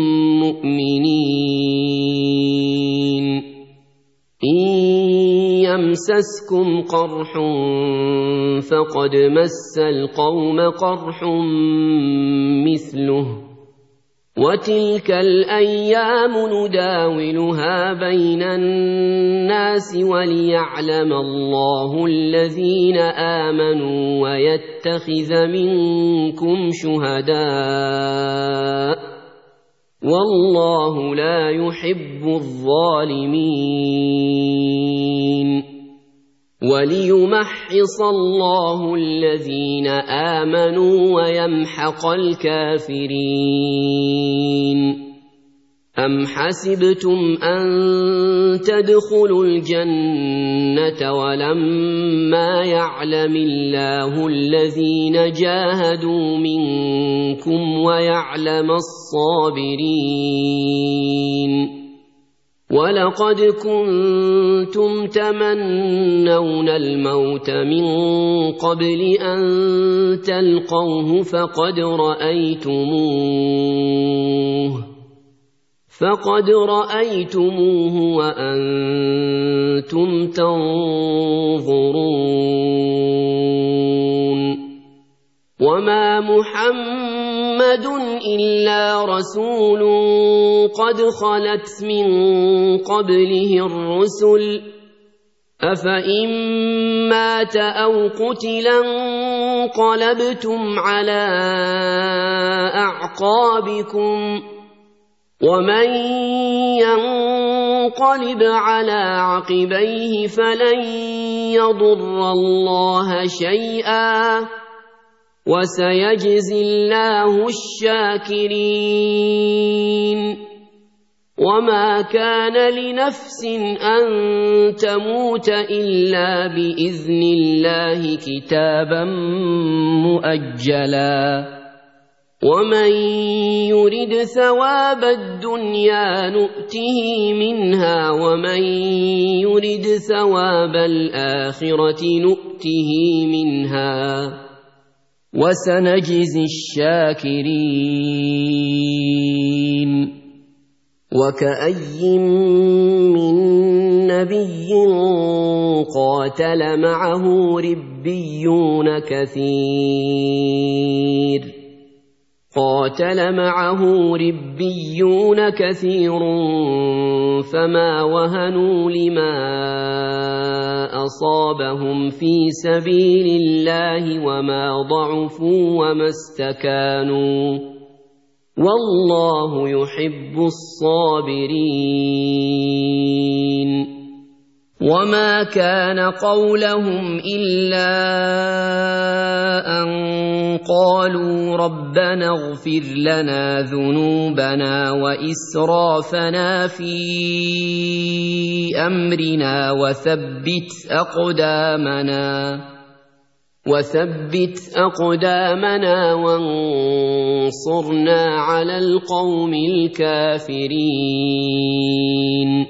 مؤمنين إن يمسسكم قرح فقد مس القوم قرح مثله وتلك الأيام نداولها بين الناس وليعلم الله الذين آمنوا ويتخذ منكم شهداء والله لا يحب الظالمين وليمحص الله الذين آمنوا ويمحق الكافرين أم حسبتم أن تدخلوا الجنة ولما يعلم الله الذين جاهدوا منكم ويعلم الصابرين ولقد كنتم تمنون الموت من قبل أن تلقوه فقد رأيتموه فقد رأيتموه وأنتم تنظرون وما محمد إلا رسول قد خلت من قبله الرسل أفإن مات أو قتلا انقلبتم على أعقابكم ومن ينقلب على عقبيه فلن يضر الله شيئا وسيجزي الله الشاكرين وما كان لنفس أن تموت إلا بإذن الله كتابا مؤجلا ومن يرد ثواب الدنيا نؤته منها ومن يرد ثواب الآخرة نؤته منها وسنجزي الشاكرين وكأي من نبي قاتل معه ربيون كثير قاتل معه ربيون كثير فما وهنوا لما أصابهم في سبيل الله وما ضعفوا وما استكانوا والله يحب الصابرين وما كان قولهم إلا أن قالوا ربنا اغفر لنا ذنوبنا وإسرافنا في أمرنا وثبت أقدامنا وثبت أقدامنا وانصرنا على القوم الكافرين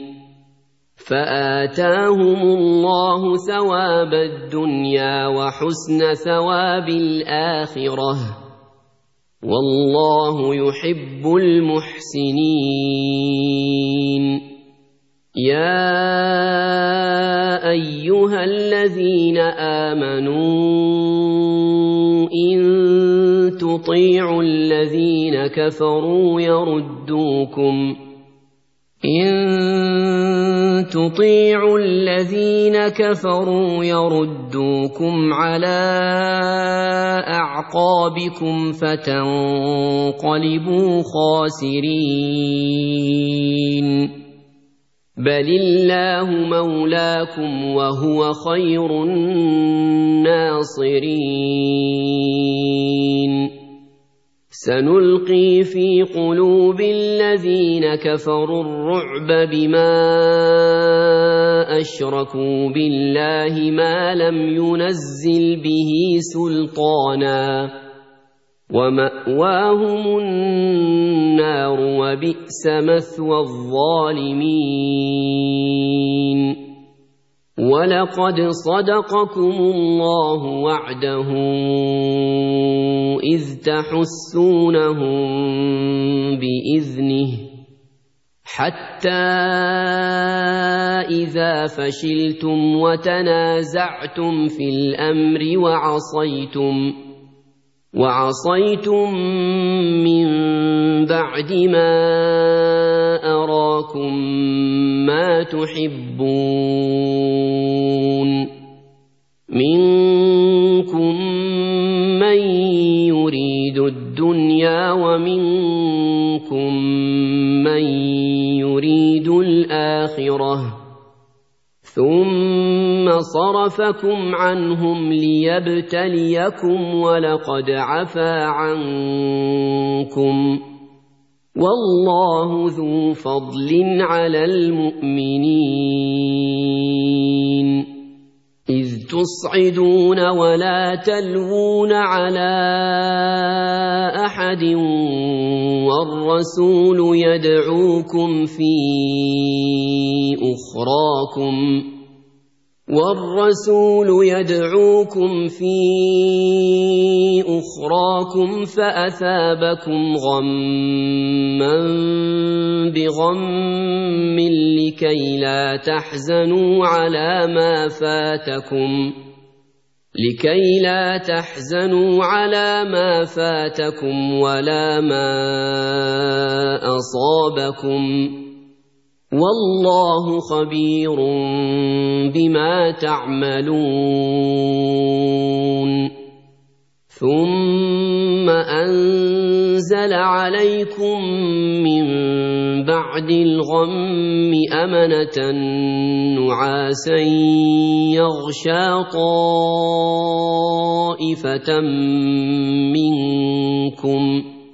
فآتاهم الله ثواب الدنيا وحسن ثواب الآخرة والله يحب المحسنين يا أيها الذين آمنوا إن تطيعوا الذين كفروا يردوكم إن تطيعوا الذين كفروا يردوكم على أعقابكم فتنقلبوا خاسرين بل الله مولاكم وهو خير الناصرين سنلقي في قلوب الذين كفروا الرعب بما أشركوا بالله ما لم ينزل به سلطانا ومأواهم النار وبئس مثوى الظالمين ولقد صدقكم الله وعده إذ تحسونهم بإذنه حتى إذا فشلتم وتنازعتم في الأمر وعصيتم وعصيتم من بعد ما أراكم ما تحبون منكم من يريد الدنيا ومنكم من يريد الآخرة ثم صرفكم عنهم ليبتليكم ولقد عفا عنكم والله ذو فضل على المؤمنين إذ تصعدون ولا تلوون على أحد والرسول يدعوكم في أخراكم والرسول يدعوكم في أخراكم فأثابكم غما بغم لكي لا تحزنوا على ما فاتكم لكي لا تحزنوا على ما فاتكم ولا ما أصابكم والله خبير بما تعملون ثم أنزل عليكم من بعد الغم أمنة نعاسا يغشى طائفة منكم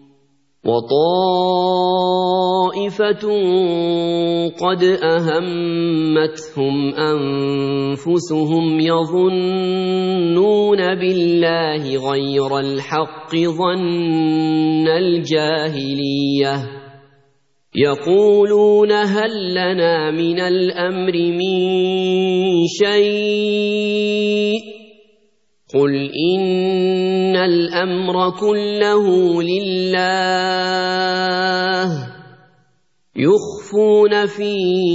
وطائفة قد أهمتهم أنفسهم يظنون بالله غير الحق ظن الجاهلية يقولون هل لنا من الأمر من شيء قل إن الأمر كله لله يخفون في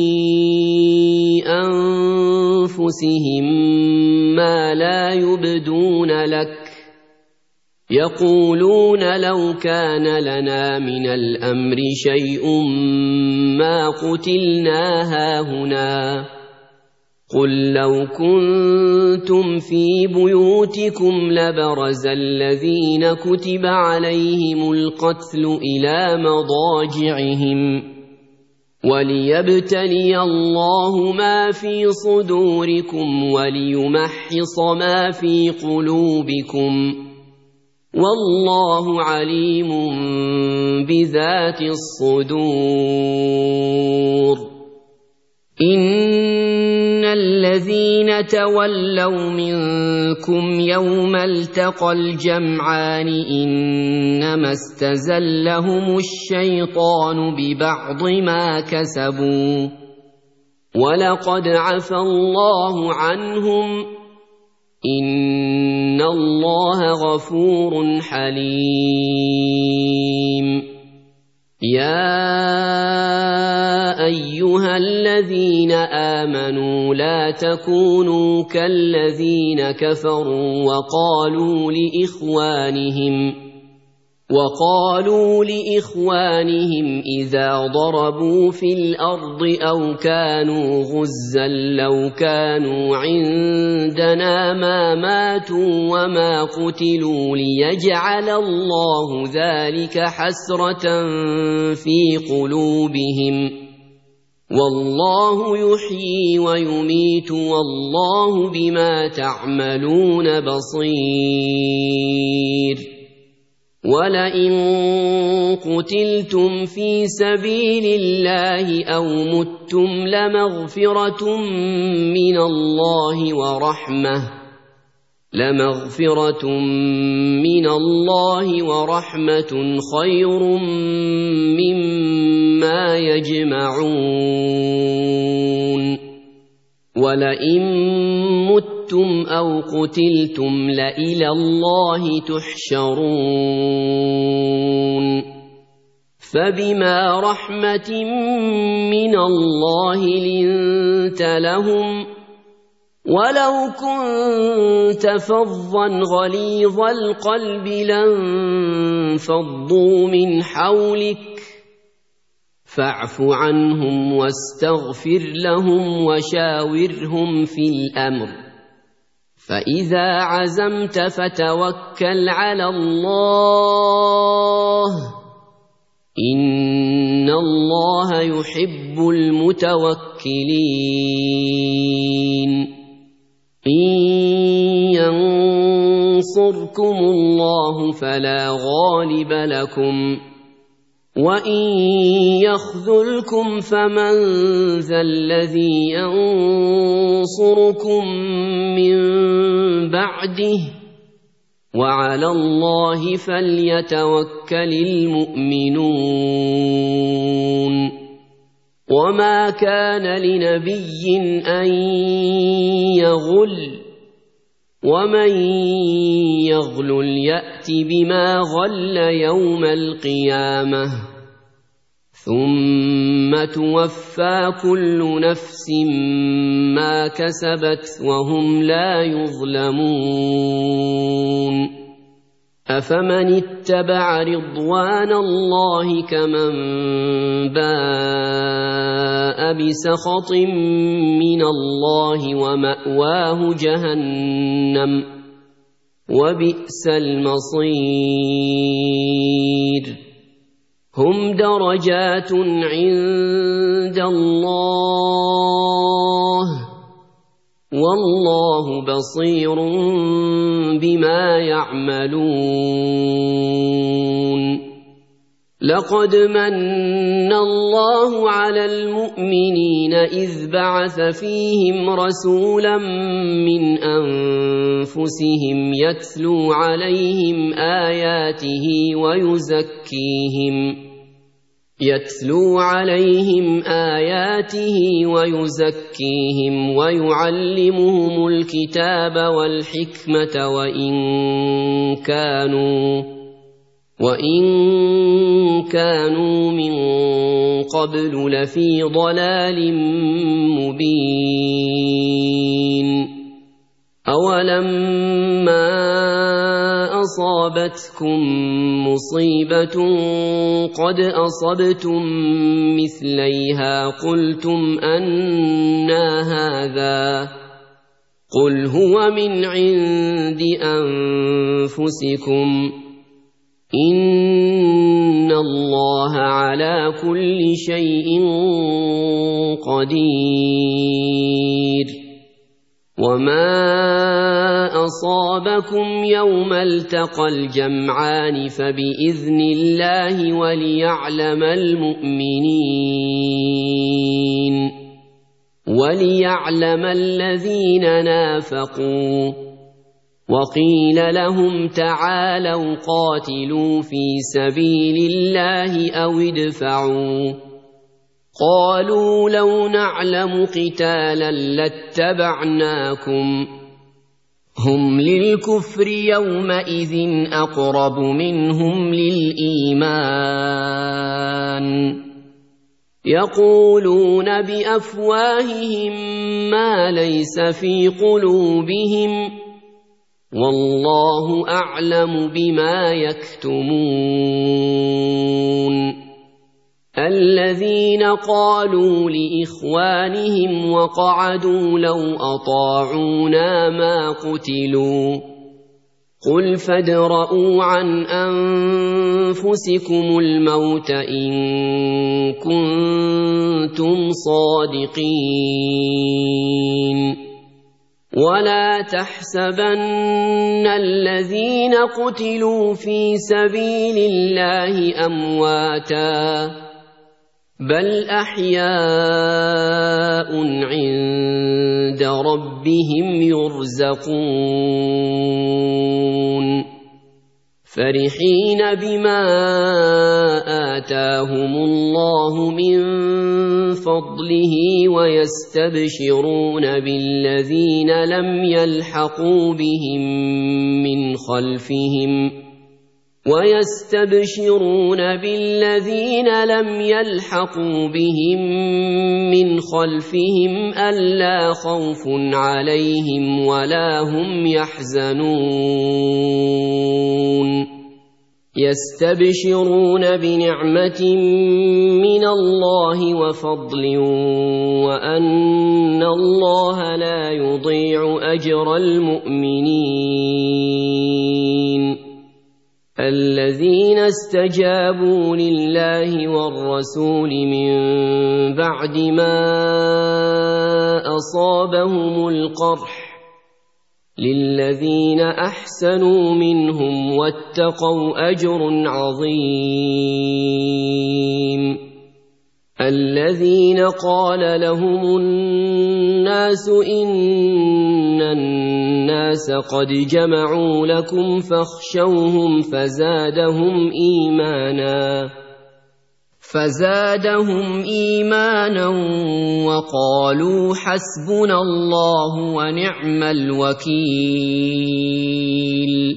أنفسهم ما لا يبدون لك يقولون لو كان لنا من الأمر شيء ما قتلنا هاهنا قل لو كنتم في بيوتكم لبرز الذين كتب عليهم القتل إلى مضاجعهم وليبتلي الله ما في صدوركم وليمحص ما في قلوبكم والله عليم بذات الصدور إن الذين تولوا منكم يوم التقى الجمعان إنما استزلهم الشيطان ببعض ما كسبوا ولقد عفى الله عنهم إن الله غفور حليم يا أيها الذين آمنوا لا تكونوا كالذين كفروا وقالوا لإخوانهم وقالوا لإخوانهم إذا ضربوا في الأرض أو كانوا غزا لو كانوا عندنا ما ماتوا وما قتلوا ليجعل الله ذلك حسرة في قلوبهم والله يحيي ويميت والله بما تعملون بصير ولئن قتلتم في سبيل الله أو متم لمغفرة من الله ورحمة لمغفرة من الله ورحمة خير مما يجمعون ولئن متم أو قتلتم لإلى الله تحشرون فبما رحمة من الله لنت لهم ولو كنت فظا غليظ القلب لانفضوا من حولك فاعف عنهم واستغفر لهم وشاورهم في الأمر فإذا عزمت فتوكل على الله إن الله يحب المتوكلين إن ينصركم الله فلا غالب لكم وإن يخذلكم فمن ذا الذي ينصركم من بعده وعلى الله فليتوكل المؤمنون وما كان لنبي أن يغل ومن يغلل يأت بما غل يوم القيامة ثم توفى كل نفس ما كسبت وهم لا يظلمون أفمن اتبع رضوان الله كمن باء بسخط من الله ومأواه جهنم وبئس المصير هم درجات عند الله والله بصير بما يعملون لقد من الله على المؤمنين إذ بعث فيهم رسولا من أنفسهم يتلو عليهم آياته ويزكيهم يتلو عليهم آياته ويزكيهم ويعلمهم الكتاب والحكمة وإن كانوا وإن كانوا من قبل لفي ضلال مبين أولما أصابتكم مصيبة قد أصبتم مثليها قلتم أنى هذا قل هو من عند أنفسكم إن الله على كل شيء قدير وما أصابكم يوم التقى الجمعان فبإذن الله وليعلم المؤمنين وليعلم الذين نافقوا وقيل لهم تعالوا قاتلوا في سبيل الله أو ادفعوا قالوا لو نعلم قتالا لاتبعناكم هم للكفر يومئذ أقرب منهم للإيمان يقولون بأفواههم ما ليس في قلوبهم والله أعلم بما يكتمون الذين قالوا لإخوانهم وقعدوا لو أطاعونا ما قتلوا قل فادرءوا عن أنفسكم الموت إن كنتم صادقين ولا تحسبن الذين قتلوا في سبيل الله أمواتا بل أحياء عند ربهم يرزقون فرحين بما آتاهم الله من فضله ويستبشرون بالذين لم يلحقوا بهم من خلفهم ويستبشرون بالذين لم يلحقوا بهم من خلفهم ألا خوف عليهم ولا هم يحزنون يستبشرون بنعمة من الله وفضل وأن الله لا يضيع أجر المؤمنين الذين استجابوا لله والرسول من بعد ما أصابهم القرح للذين أحسنوا منهم واتقوا أجر عظيم الذين قال لهم الناس إن الناس قد جمعوا لكم فاخشوهم فزادهم إيمانا فزادهم إيمانا وقالوا حسبنا الله ونعم الوكيل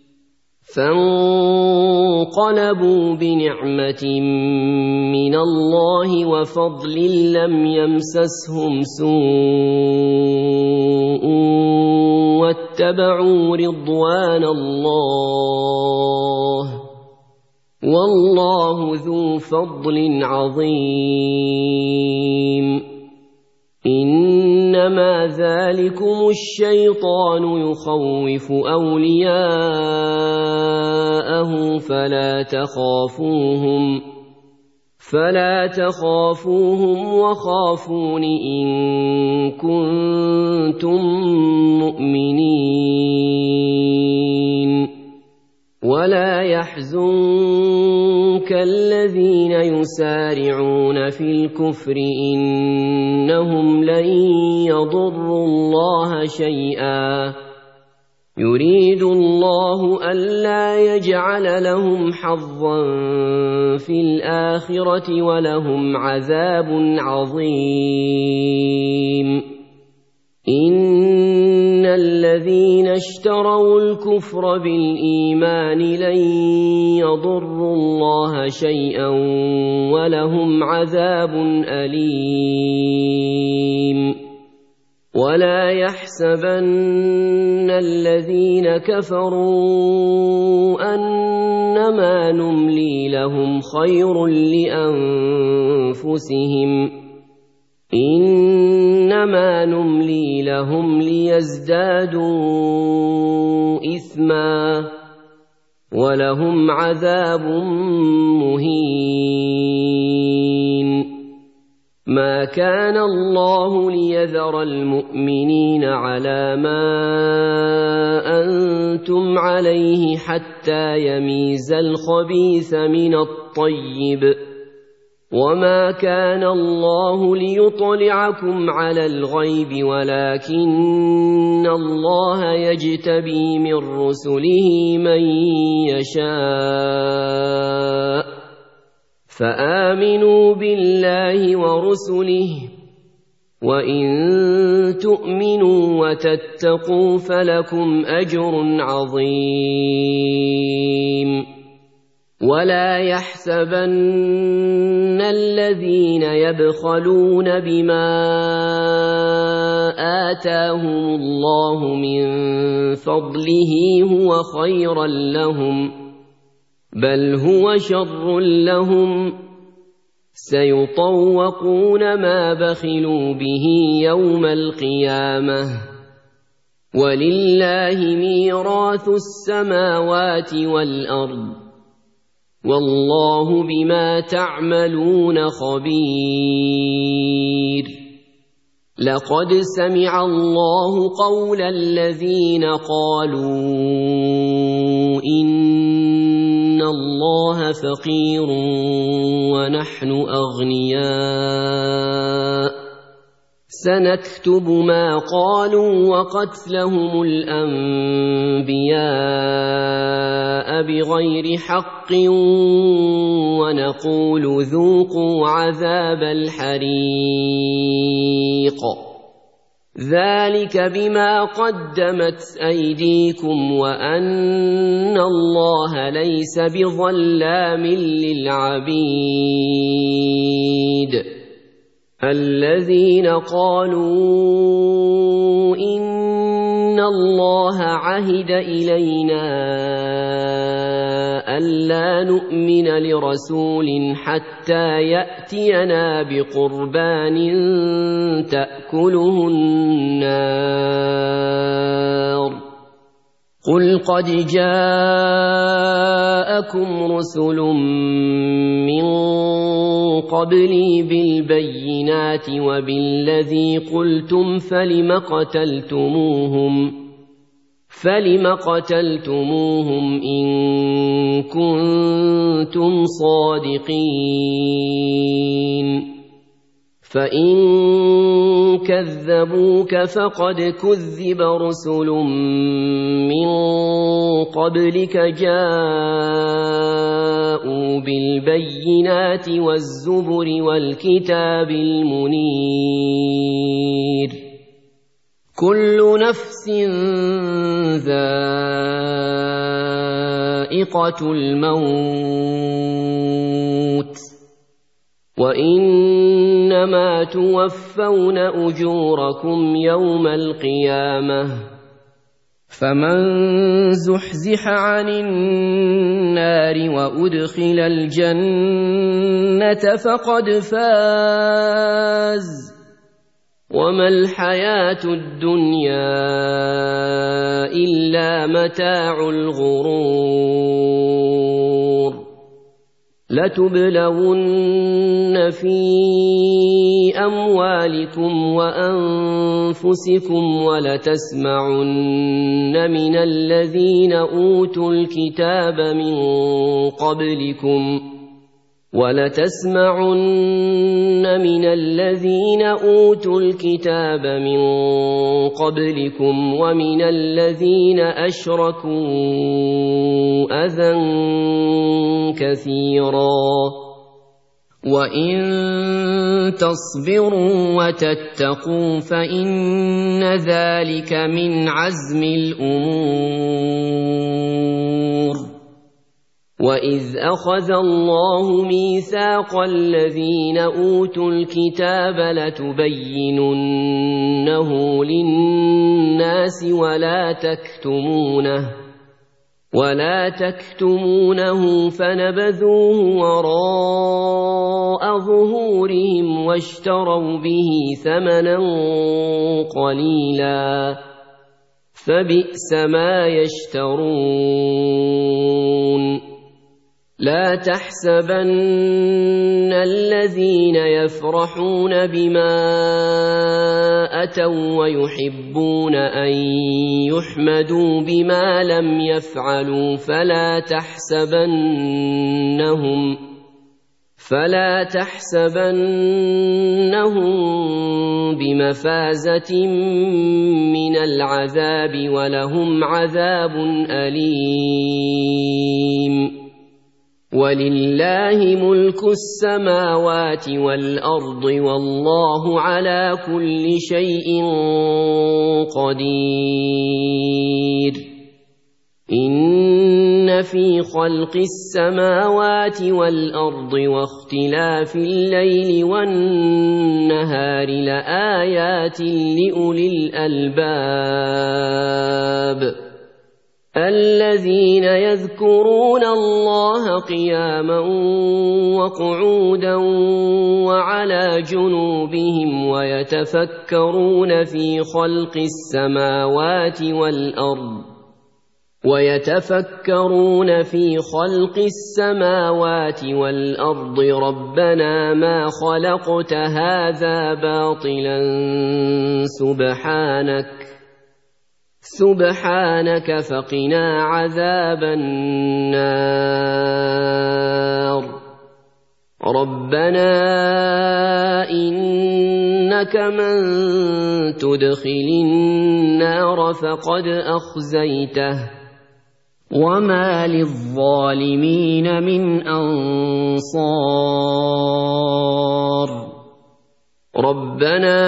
فانقلبوا بنعمة من الله وفضل لم يمسسهم سوء واتبعوا رضوان الله والله ذو فضل عظيم إنما ذلكم الشيطان يخوف أولياءه فلا تخافوهم فلا تخافوهم وخافون إن كنتم مؤمنين ولا يحزنك الذين يسارعون في الكفر إنهم لن يضروا الله شيئا يريد الله ألا يجعل لهم حظا في الآخرة ولهم عذاب عظيم إن الذين اشتروا الكفر بالإيمان لن يضروا الله شيئا ولهم عذاب أليم ولا يحسبن الذين كفروا أنما نملي لهم خير لأنفسهم إنما نملي لهم ليزدادوا إثما ولهم عذاب مهين ما كان الله ليذر المؤمنين على ما أنتم عليه حتى يميز الخبيث من الطيب وما كان الله ليطلعكم على الغيب ولكن الله يجتبي من رسله من يشاء فآمنوا بالله ورسله وإن تؤمنوا وتتقوا فلكم أجر عظيم ولا يحسبن الذين يبخلون بما آتاهم الله من فضله هو خيرا لهم بل هو شر لهم سيطوقون ما بخلوا به يوم القيامة ولله ميراث السماوات والأرض والله بما تعملون خبير لقد سمع الله قول الذين قالوا إن الله فقير ونحن أغنياء سنكتب ما قالوا وقتلهم الأنبياء بغير حق ونقول ذوقوا عذاب الحريق ذلك بما قدمت أيديكم وأن الله ليس بظلام للعبيد الذين قالوا إن الله عهد إلينا ألا نؤمن لرسول حتى يأتينا بقربان تأكله النار قل قد جاءكم رسل من قبلي بالبينات وبالذي قلتم فلم قتلتموهم فلم قتلتموهم إن كنتم صادقين فإن كذبوك فقد كذب رسل من قبلك جاءوا بالبينات والزبر والكتاب المنير كل نفس ذائقة الموت وإنما توفون أجوركم يوم القيامة فمن زحزح عن النار وأدخل الجنة فقد فاز وما الحياة الدنيا إلا متاع الغرور لتبلون في أموالكم وأنفسكم ولتسمعن من الذين أوتوا الكتاب من قبلكم ولتسمعن من الذين أوتوا الكتاب من قبلكم ومن الذين أشركوا أذى كثيرا وإن تصبروا وتتقوا فإن ذلك من عزم الأمور وإذ أخذ الله ميثاق الذين أوتوا الكتاب لتبيننه للناس ولا تكتمونه ولا تكتمونه فنبذوه وراء ظهورهم واشتروا به ثمنا قليلا فبئس ما يشترون لا تحسبن الذين يفرحون بما أتوا ويحبون أن يحمدوا بما لم يفعلوا فلا تحسبنهم فلا تحسبنهم بمفازة من العذاب ولهم عذاب أليم ولله ملك السماوات والأرض والله على كل شيء قدير إن في خلق السماوات والأرض واختلاف الليل والنهار لآيات لأولي الألباب الذين يذكرون الله قياما وقعودا وعلى جنوبهم ويتفكرون في خلق السماوات والأرض ويتفكرون في خلق السماوات والأرض ربنا ما خلقت هذا باطلا سبحانك سبحانك فقنا عذاب النار ربنا إنك من تدخل النار فقد أخزيته وما للظالمين من أنصار ربنا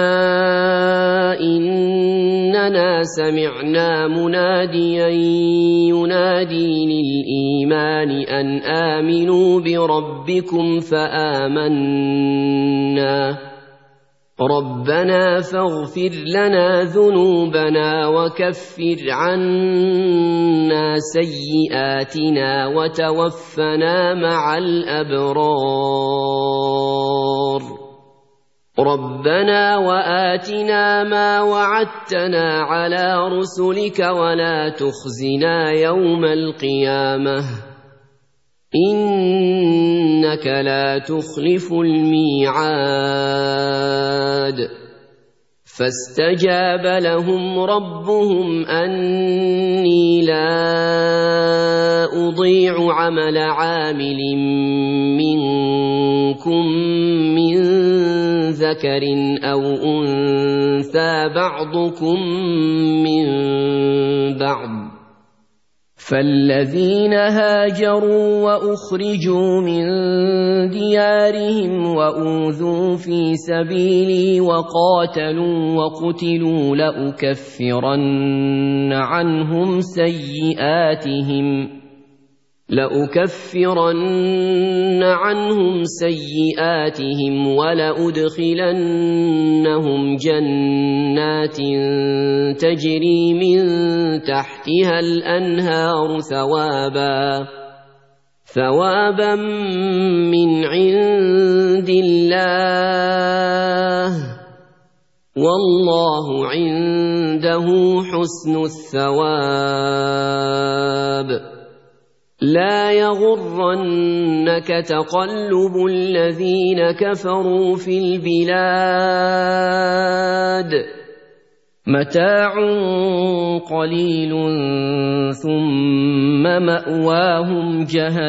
إننا سمعنا مناديا ينادي للإيمان أن آمنوا بربكم فآمنا ربنا فاغفر لنا ذنوبنا وكفر عنا سيئاتنا وتوفنا مع الأبرار ربنا وآتنا ما وعدتنا على رسلك ولا تخزنا يوم القيامة إنك لا تخلف الميعاد فاستجاب لهم ربهم أني لا أضيع عمل عامل منكم من ذكر أو أنثى بعضكم من بعض فالذين هاجروا وأخرجوا من ديارهم وأوذوا في سبيلي وقاتلوا وقتلوا لأكفرن عنهم سيئاتهم لأكفرن عنهم سيئاتهم ولأدخلنهم جنات تجري من تحتها الأنهار ثوابا ثوابا من عند الله والله عنده حسن الثواب لا يغرنك تقلب الذين كفروا في البلاد متاع قليل ثم مأواهم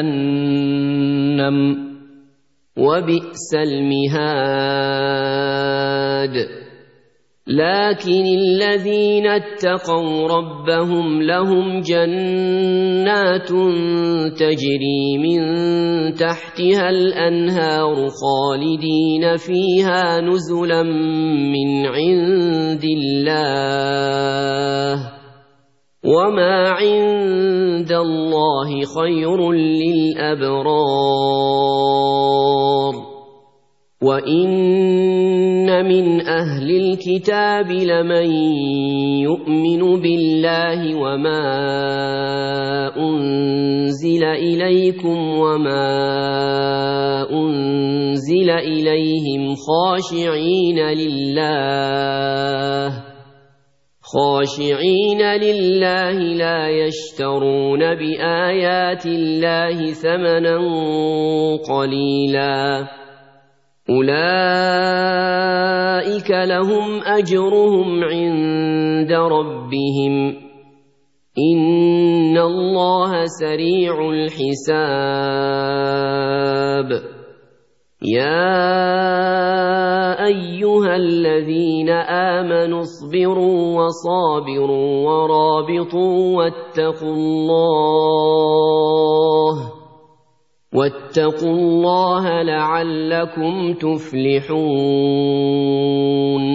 جهنم وبئس المهاد لكن الذين اتقوا ربهم لهم جنات تجري من تحتها الأنهار خالدين فيها نزلا من عند الله وما عند الله خير للأبرار وإن من أهل الكتاب لمن يؤمن بالله وما أنزل إليكم وما أنزل إليهم خاشعين لله خاشعين لله لا يشترون بآيات الله ثمنا قليلا أولئك لهم أجرهم عند ربهم إن الله سريع الحساب يا أيها الذين آمنوا اصبروا وصابروا ورابطوا واتقوا الله واتقوا الله لعلكم تفلحون